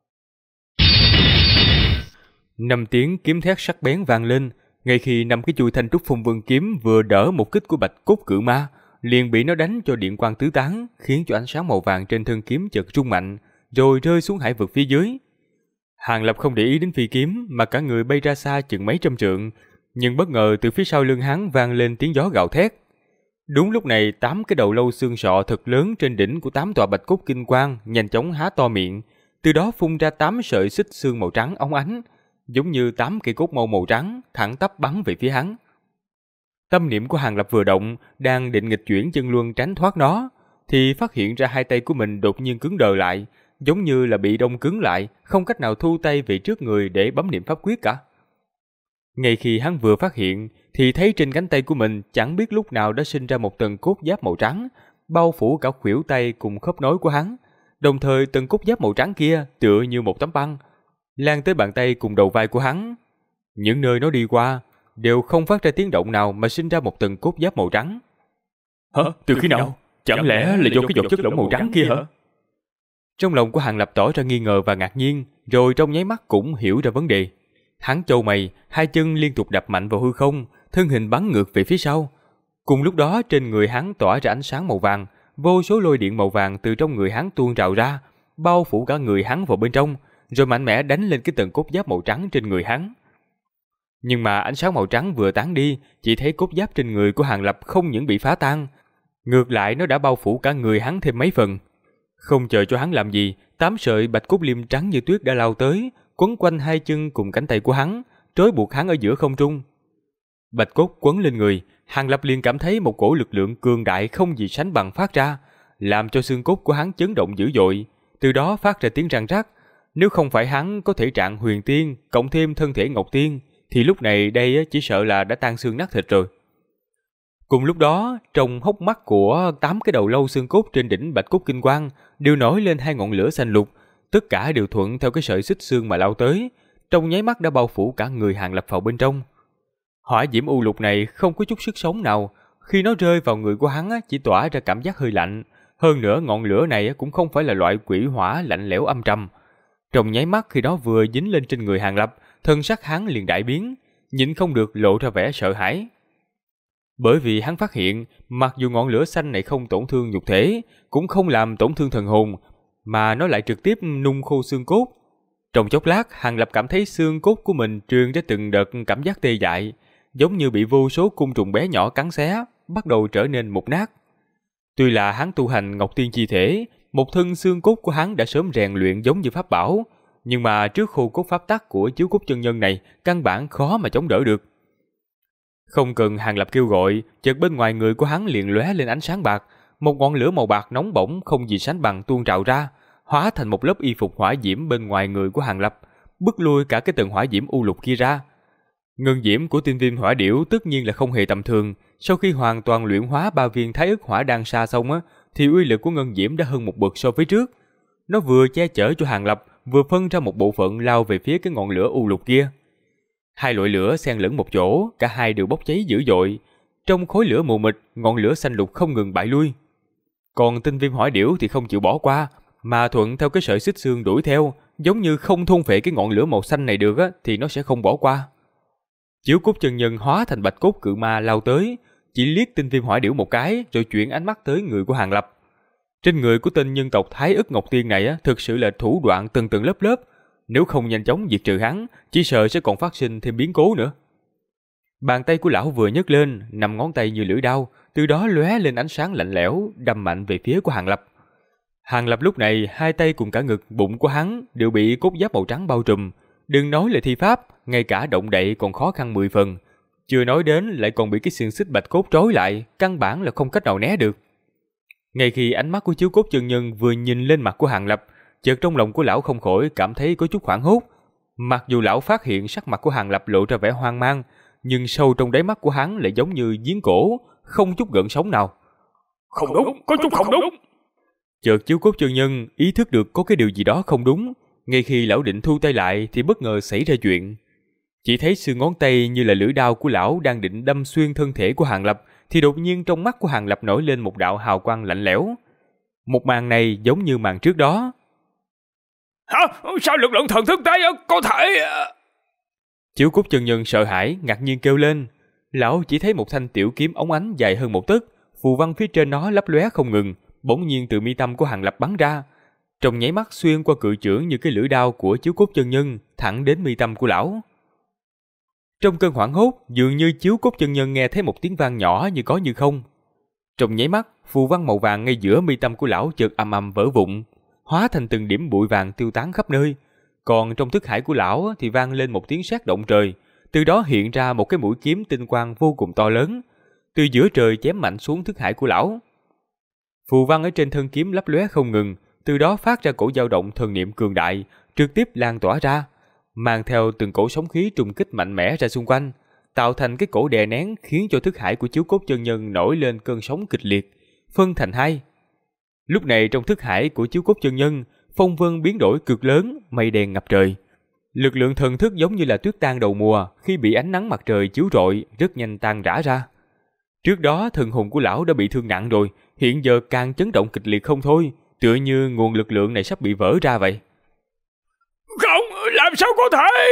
5 tiếng kiếm thét sắc bén vang lên, ngay khi 5 cái chuôi thanh trúc phong vân kiếm vừa đỡ một kích của bạch cốt cự ma, liền bị nó đánh cho điện quang tứ tán, khiến cho ánh sáng màu vàng trên thân kiếm chợt rung mạnh, rồi rơi xuống hải vực phía dưới. Hàng Lập không để ý đến phi kiếm, mà cả người bay ra xa chừng mấy trăm trượng, nhưng bất ngờ từ phía sau lưng hắn vang lên tiếng gió gào thét. Đúng lúc này, 8 cái đầu lâu xương sọ thật lớn trên đỉnh của 8 tòa bạch cốt kinh quang nhanh chóng há to miệng, từ đó phun ra 8 sợi xích xương màu trắng óng ánh, giống như 8 cây cốt màu trắng thẳng tắp bắn về phía hắn. Tâm niệm của Hàng Lập vừa động, đang định nghịch chuyển chân luân tránh thoát nó, thì phát hiện ra hai tay của mình đột nhiên cứng đờ lại, giống như là bị đông cứng lại, không cách nào thu tay về trước người để bấm niệm pháp quyết cả. Ngay khi hắn vừa phát hiện, thì thấy trên cánh tay của mình chẳng biết lúc nào đã sinh ra một tầng cốt giáp màu trắng, bao phủ cả khuỷu tay cùng khớp nối của hắn. Đồng thời tầng cốt giáp màu trắng kia tựa như một tấm băng, lan tới bàn tay cùng đầu vai của hắn. Những nơi nó đi qua đều không phát ra tiếng động nào mà sinh ra một tầng cốt giáp màu trắng. Hả? Từ khi nào? Chẳng lẽ là do cái giọt chất lỏng màu trắng kia hả? Trong lòng của Hàng Lập tỏ ra nghi ngờ và ngạc nhiên, rồi trong nháy mắt cũng hiểu ra vấn đề. Hắn chau mày, hai chân liên tục đập mạnh vào hư không, thân hình bắn ngược về phía sau. Cùng lúc đó trên người hắn tỏa ra ánh sáng màu vàng, vô số lôi điện màu vàng từ trong người hắn tuôn trào ra, bao phủ cả người hắn vào bên trong, rồi mạnh mẽ đánh lên cái tầng cốt giáp màu trắng trên người hắn. Nhưng mà ánh sáng màu trắng vừa tán đi, chỉ thấy cốt giáp trên người của Hàng Lập không những bị phá tan, ngược lại nó đã bao phủ cả người hắn thêm mấy phần. Không chờ cho hắn làm gì, 8 sợi bạch cốt liêm trắng như tuyết đã lao tới, quấn quanh hai chân cùng cánh tay của hắn, trói buộc hắn ở giữa không trung. Bạch cốt quấn lên người, Hàng Lập liền cảm thấy một cổ lực lượng cường đại không gì sánh bằng phát ra, làm cho xương cốt của hắn chấn động dữ dội, từ đó phát ra tiếng răng rắc. Nếu không phải hắn có thể trạng huyền tiên, cộng thêm thân thể ngọc tiên, thì lúc này đây chỉ sợ là đã tan xương nát thịt rồi. Cùng lúc đó, trong hốc mắt của 8 cái đầu lâu xương cốt trên đỉnh Bạch Cốt Kinh Quang đều nổi lên 2 ngọn lửa xanh lục, tất cả đều thuận theo cái sợi xích xương mà lao tới, trong nháy mắt đã bao phủ cả người Hàn Lập vào bên trong. Hỏa diễm u lục này không có chút sức sống nào, khi nó rơi vào người của hắn chỉ tỏa ra cảm giác hơi lạnh, hơn nữa ngọn lửa này cũng không phải là loại quỷ hỏa lạnh lẽo âm trầm. Trong nháy mắt khi nó vừa dính lên trên người Hàn Lập, thân sắc hắn liền đại biến, nhịn không được lộ ra vẻ sợ hãi. Bởi vì hắn phát hiện, mặc dù ngọn lửa xanh này không tổn thương nhục thể, cũng không làm tổn thương thần hồn, mà nó lại trực tiếp nung khô xương cốt. Trong chốc lát, Hàn Lập cảm thấy xương cốt của mình truyền ra từng đợt cảm giác tê dại, giống như bị vô số côn trùng bé nhỏ cắn xé, bắt đầu trở nên mục nát. Tuy là hắn tu hành Ngọc Tiên chi thể, một thân xương cốt của hắn đã sớm rèn luyện giống như pháp bảo, nhưng mà trước khô cốt pháp tắc của Chiếu Cốt chân nhân này, căn bản khó mà chống đỡ được. Không cần Hàn Lập kêu gọi, chợt bên ngoài người của hắn liền lóe lên ánh sáng bạc, một ngọn lửa màu bạc nóng bỏng không gì sánh bằng tuôn trào ra, hóa thành một lớp y phục hỏa diễm bên ngoài người của Hàn Lập, bức lui cả cái tầng hỏa diễm u lục kia ra. Ngân diễm của Tinh Viêm Hỏa Điểu tất nhiên là không hề tầm thường, sau khi hoàn toàn luyện hóa 3 viên Thái Ức Hỏa Đan Sa xong thì uy lực của ngân diễm đã hơn một bậc so với trước. Nó vừa che chở cho Hàn Lập, vừa phân ra một bộ phận lao về phía cái ngọn lửa u lục kia. Hai loại lửa xen lẫn một chỗ, cả hai đều bốc cháy dữ dội. Trong khối lửa mù mịt, ngọn lửa xanh lục không ngừng bại lui. Còn Tinh Viêm Hỏa Điểu thì không chịu bỏ qua, mà thuận theo cái sợi xích xương đuổi theo, giống như không thôn phệ cái ngọn lửa màu xanh này được thì nó sẽ không bỏ qua. Chiếu Cốt chân nhân hóa thành bạch cốt cự ma lao tới, chỉ liếc Tinh Viêm Hỏa Điểu một cái rồi chuyển ánh mắt tới người của Hàn Lập. Trên người của tên nhân tộc Thái Ức Ngọc Tiên này thực sự là thủ đoạn tầng tầng lớp lớp, nếu không nhanh chóng diệt trừ hắn, chỉ sợ sẽ còn phát sinh thêm biến cố nữa. Bàn tay của lão vừa nhấc lên, 5 ngón tay như lưỡi đao, từ đó lóe lên ánh sáng lạnh lẽo, đâm mạnh về phía của Hàn Lập. Hàn Lập lúc này, hai tay cùng cả ngực, bụng của hắn đều bị cốt giáp màu trắng bao trùm, đừng nói là thi pháp, ngay cả động đậy còn khó khăn 10 phần. Chưa nói đến lại còn bị cái xiềng xích bạch cốt trói lại, căn bản là không cách nào né được. Ngay khi ánh mắt của Chiếu Cốt chân nhân vừa nhìn lên mặt của Hàn Lập, chợt trong lòng của lão không khỏi cảm thấy có chút hoảng hốt. Mặc dù lão phát hiện sắc mặt của Hàn Lập lộ ra vẻ hoang mang, nhưng sâu trong đáy mắt của hắn lại giống như giếng cổ, không chút gợn sóng nào. Không đúng, có chút không đúng. Chợt Chiếu Cốt chân nhân ý thức được có cái điều gì đó không đúng, ngay khi lão định thu tay lại thì bất ngờ xảy ra chuyện. Chỉ thấy xương ngón tay như là lưỡi đao của lão đang định đâm xuyên thân thể của Hàn Lập, thì đột nhiên trong mắt của Hàn Lập nổi lên một đạo hào quang lạnh lẽo. Một màn này giống như màn trước đó. Hả? Sao lực lượng thần thức tay có thể... Chiếu Cốt chân nhân sợ hãi, ngạc nhiên kêu lên. Lão chỉ thấy một thanh tiểu kiếm óng ánh dài hơn một tấc, phù văn phía trên nó lấp lóe không ngừng, bỗng nhiên từ mi tâm của Hàn Lập bắn ra. Trong nháy mắt xuyên qua cự chưởng như cái lưỡi đao của Chiếu Cốt chân nhân, thẳng đến mi tâm của lão. Trong cơn hoảng hốt, dường như Chiếu Cốt chân nhân nghe thấy một tiếng vang nhỏ như có như không. Trong nháy mắt, phù văn màu vàng ngay giữa mi tâm của lão chợt ầm ầm vỡ vụn, hóa thành từng điểm bụi vàng tiêu tán khắp nơi. Còn trong thức hải của lão thì vang lên một tiếng sét động trời, từ đó hiện ra một cái mũi kiếm tinh quang vô cùng to lớn, từ giữa trời chém mạnh xuống thức hải của lão. Phù văn ở trên thân kiếm lấp lóe không ngừng, từ đó phát ra cổ dao động thần niệm cường đại, trực tiếp lan tỏa ra, mang theo từng cổ sóng khí trùng kích mạnh mẽ ra xung quanh, tạo thành cái cổ đè nén khiến cho thức hải của Chiếu Cốt chân nhân nổi lên cơn sóng kịch liệt, phân thành hai. Lúc này trong thức hải của Chiếu Cốt chân nhân, phong vân biến đổi cực lớn, mây đen ngập trời. Lực lượng thần thức giống như là tuyết tan đầu mùa, khi bị ánh nắng mặt trời chiếu rọi, rất nhanh tan rã ra. Trước đó thần hồn của lão đã bị thương nặng rồi, hiện giờ càng chấn động kịch liệt không thôi, tựa như nguồn lực lượng này sắp bị vỡ ra vậy. Không, làm sao có thể?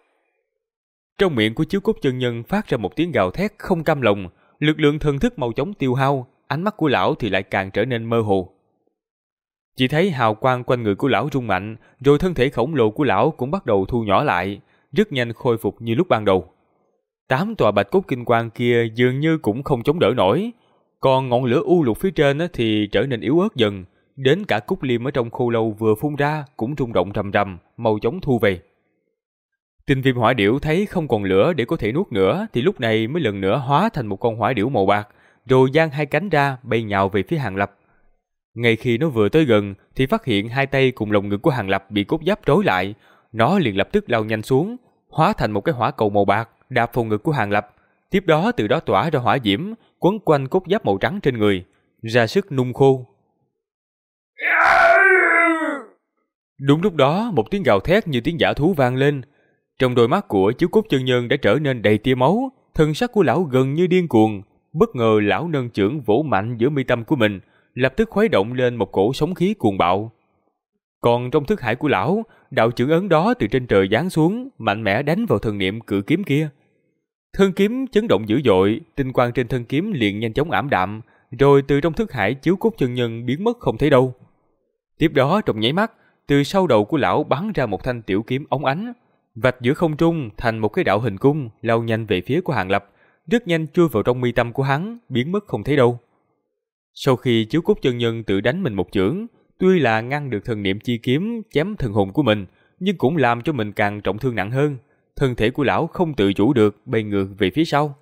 Trong miệng của Chiếu Cốt chân nhân phát ra một tiếng gào thét không cam lòng, lực lượng thần thức mau chóng tiêu hao, ánh mắt của lão thì lại càng trở nên mơ hồ. Chỉ thấy hào quang quanh người của lão rung mạnh, rồi thân thể khổng lồ của lão cũng bắt đầu thu nhỏ lại, rất nhanh khôi phục như lúc ban đầu. 8 tòa bạch cốt kinh quang kia dường như cũng không chống đỡ nổi, còn ngọn lửa u lục phía trên thì trở nên yếu ớt dần, đến cả cúc liêm ở trong khô lâu vừa phun ra cũng rung động rầm rầm, mau chóng thu về. Tinh Viêm Hỏa Điểu thấy không còn lửa để có thể nuốt nữa thì lúc này mới lần nữa hóa thành một con hỏa điểu màu bạc, rồi dang hai cánh ra bay nhào về phía Hàn Lập. Ngay khi nó vừa tới gần thì phát hiện hai tay cùng lồng ngực của Hàn Lập bị cốt giáp trói lại, nó liền lập tức lao nhanh xuống, hóa thành một cái hỏa cầu màu bạc đạp vào ngực của Hàn Lập. Tiếp đó từ đó tỏa ra hỏa diễm, quấn quanh cốt giáp màu trắng trên người, ra sức nung khô. Đúng lúc đó, một tiếng gào thét như tiếng dã thú vang lên. Trong đôi mắt của Chiếu Cốt Chân Nhân đã trở nên đầy tia máu, thân sắc của lão gần như điên cuồng. Bất ngờ lão nâng chưởng vỗ mạnh giữa mi tâm của mình, lập tức khuấy động lên một cổ sóng khí cuồng bạo. Còn trong thức hải của lão, đạo chưởng ấn đó từ trên trời giáng xuống, mạnh mẽ đánh vào thần niệm cự kiếm kia. Thân kiếm chấn động dữ dội, tinh quang trên thân kiếm liền nhanh chóng ảm đạm, rồi từ trong thức hải Chiếu Cốt Chân Nhân biến mất không thấy đâu. Tiếp đó trong nháy mắt, từ sau đầu của lão bắn ra một thanh tiểu kiếm óng ánh, vạch giữa không trung thành một cái đạo hình cung, lao nhanh về phía của Hàn Lập, rất nhanh chui vào trong mi tâm của hắn, biến mất không thấy đâu. Sau khi Chiếu Cốt Chân Nhân tự đánh mình một chưởng, tuy là ngăn được thần niệm chi kiếm chém thần hồn của mình, nhưng cũng làm cho mình càng trọng thương nặng hơn. Thân thể của lão không tự chủ được bay ngược về phía sau.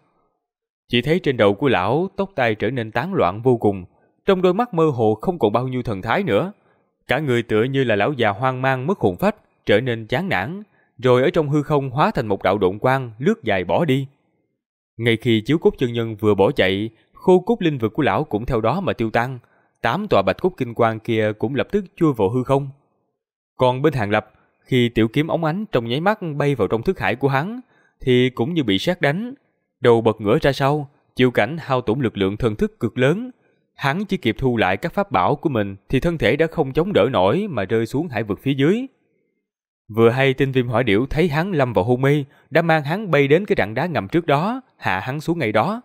Chỉ thấy trên đầu của lão tóc tai trở nên tán loạn vô cùng, trong đôi mắt mơ hồ không còn bao nhiêu thần thái nữa. Cả người tựa như là lão già hoang mang mất hồn phách, trở nên chán nản, rồi ở trong hư không hóa thành một đạo độn quang lướt dài bỏ đi. Ngay khi Chiếu Cốt Chân Nhân vừa bỏ chạy, khô cốt linh vực của lão cũng theo đó mà tiêu tan, 8 tòa bạch cốt kinh quang kia cũng lập tức chui vào hư không. Còn bên Hàn Lập, khi tiểu kiếm óng ánh trong nháy mắt bay vào trong thức hải của hắn, thì cũng như bị sét đánh, đầu bật ngửa ra sau, chịu cảnh hao tổn lực lượng thần thức cực lớn. Hắn chỉ kịp thu lại các pháp bảo của mình thì thân thể đã không chống đỡ nổi mà rơi xuống hải vực phía dưới. Vừa hay Tinh Viêm Hỏa Điểu thấy hắn lâm vào hôn mê, đã mang hắn bay đến cái rặng đá ngầm trước đó, hạ hắn xuống ngay đó.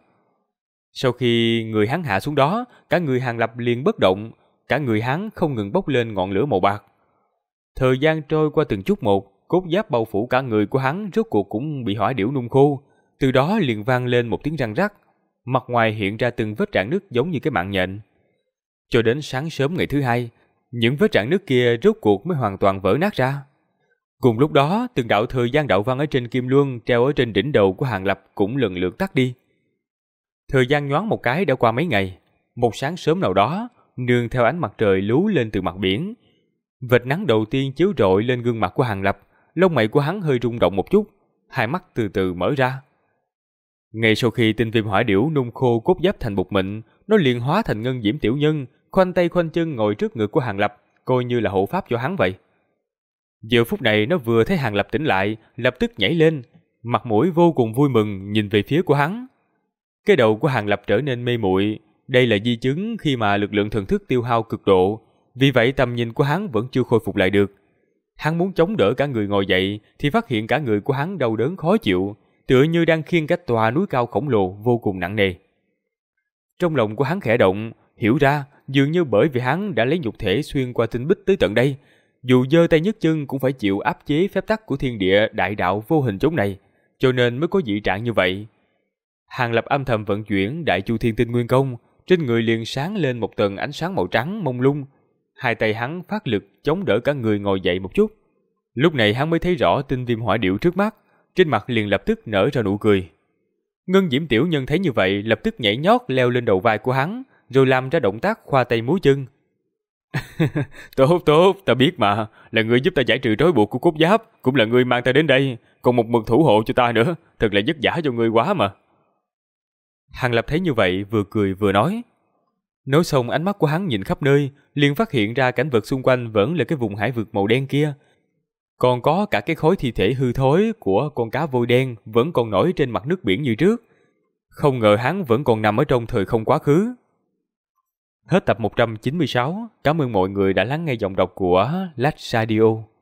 Sau khi người hắn hạ xuống đó, cả người Hàn Lập liền bất động, cả người hắn không ngừng bốc lên ngọn lửa màu bạc. Thời gian trôi qua từng chút một, cốt giáp bao phủ cả người của hắn rốt cuộc cũng bị hỏa điểu nung khô, từ đó liền vang lên một tiếng răng rắc. Mặt ngoài hiện ra từng vết rạn nứt giống như cái mạng nhện. Cho đến sáng sớm ngày thứ hai, những vết rạn nứt kia rốt cuộc mới hoàn toàn vỡ nát ra. Cùng lúc đó, từng đạo thời gian đạo văn ở trên kim luân treo ở trên đỉnh đầu của Hàn Lập cũng lần lượt tắt đi. Thời gian nhoáng một cái đã qua mấy ngày. Một sáng sớm nào đó, nương theo ánh mặt trời lú lên từ mặt biển, vệt nắng đầu tiên chiếu rọi lên gương mặt của Hàn Lập, lông mày của hắn hơi rung động một chút, hai mắt từ từ mở ra. Ngay sau khi Tinh Viêm Hỏa Điểu nung khô cốt giáp thành bột mịn, nó liền hóa thành Ngân Diễm Tiểu Nhân, khoanh tay khoanh chân ngồi trước ngực của Hàn Lập, coi như là hộ pháp cho hắn vậy. Giờ phút này nó vừa thấy Hàn Lập tỉnh lại, lập tức nhảy lên, mặt mũi vô cùng vui mừng nhìn về phía của hắn. Cái đầu của Hàn Lập trở nên mê muội, đây là di chứng khi mà lực lượng thần thức tiêu hao cực độ, vì vậy tầm nhìn của hắn vẫn chưa khôi phục lại được. Hắn muốn chống đỡ cả người ngồi dậy thì phát hiện cả người của hắn đau đớn khó chịu, tựa như đang khiêng cả tòa núi cao khổng lồ vô cùng nặng nề. Trong lòng của hắn khẽ động, hiểu ra dường như bởi vì hắn đã lấy nhục thể xuyên qua tinh bích tới tận đây, dù giơ tay nhấc chân cũng phải chịu áp chế phép tắc của thiên địa đại đạo vô hình chốn này, cho nên mới có dị trạng như vậy. Hàn Lập âm thầm vận chuyển Đại Chu Thiên Tinh Nguyên Công, trên người liền sáng lên một tầng ánh sáng màu trắng mông lung. Hai tay hắn phát lực chống đỡ cả người ngồi dậy một chút. Lúc này hắn mới thấy rõ Tinh Viêm Hỏa Điểu trước mắt, trên mặt liền lập tức nở ra nụ cười. Ngân Diễm Tiểu Nhân thấy như vậy lập tức nhảy nhót leo lên đầu vai của hắn, rồi làm ra động tác khoa tay múa chân. Tốt, ta biết mà, là ngươi giúp ta giải trừ trói buộc của cốt giáp, cũng là ngươi mang ta đến đây, còn một mực thủ hộ cho ta nữa, thật là vất vả cho ngươi quá mà. Hàn Lập thấy như vậy vừa cười vừa nói. Nói xong ánh mắt của hắn nhìn khắp nơi, liền phát hiện ra cảnh vật xung quanh vẫn là cái vùng hải vực màu đen kia. Còn có cả cái khối thi thể hư thối của con cá vôi đen vẫn còn nổi trên mặt nước biển như trước. Không ngờ hắn vẫn còn nằm ở trong thời không quá khứ. Hết tập 196, cảm ơn mọi người đã lắng nghe giọng đọc của Lách Radio.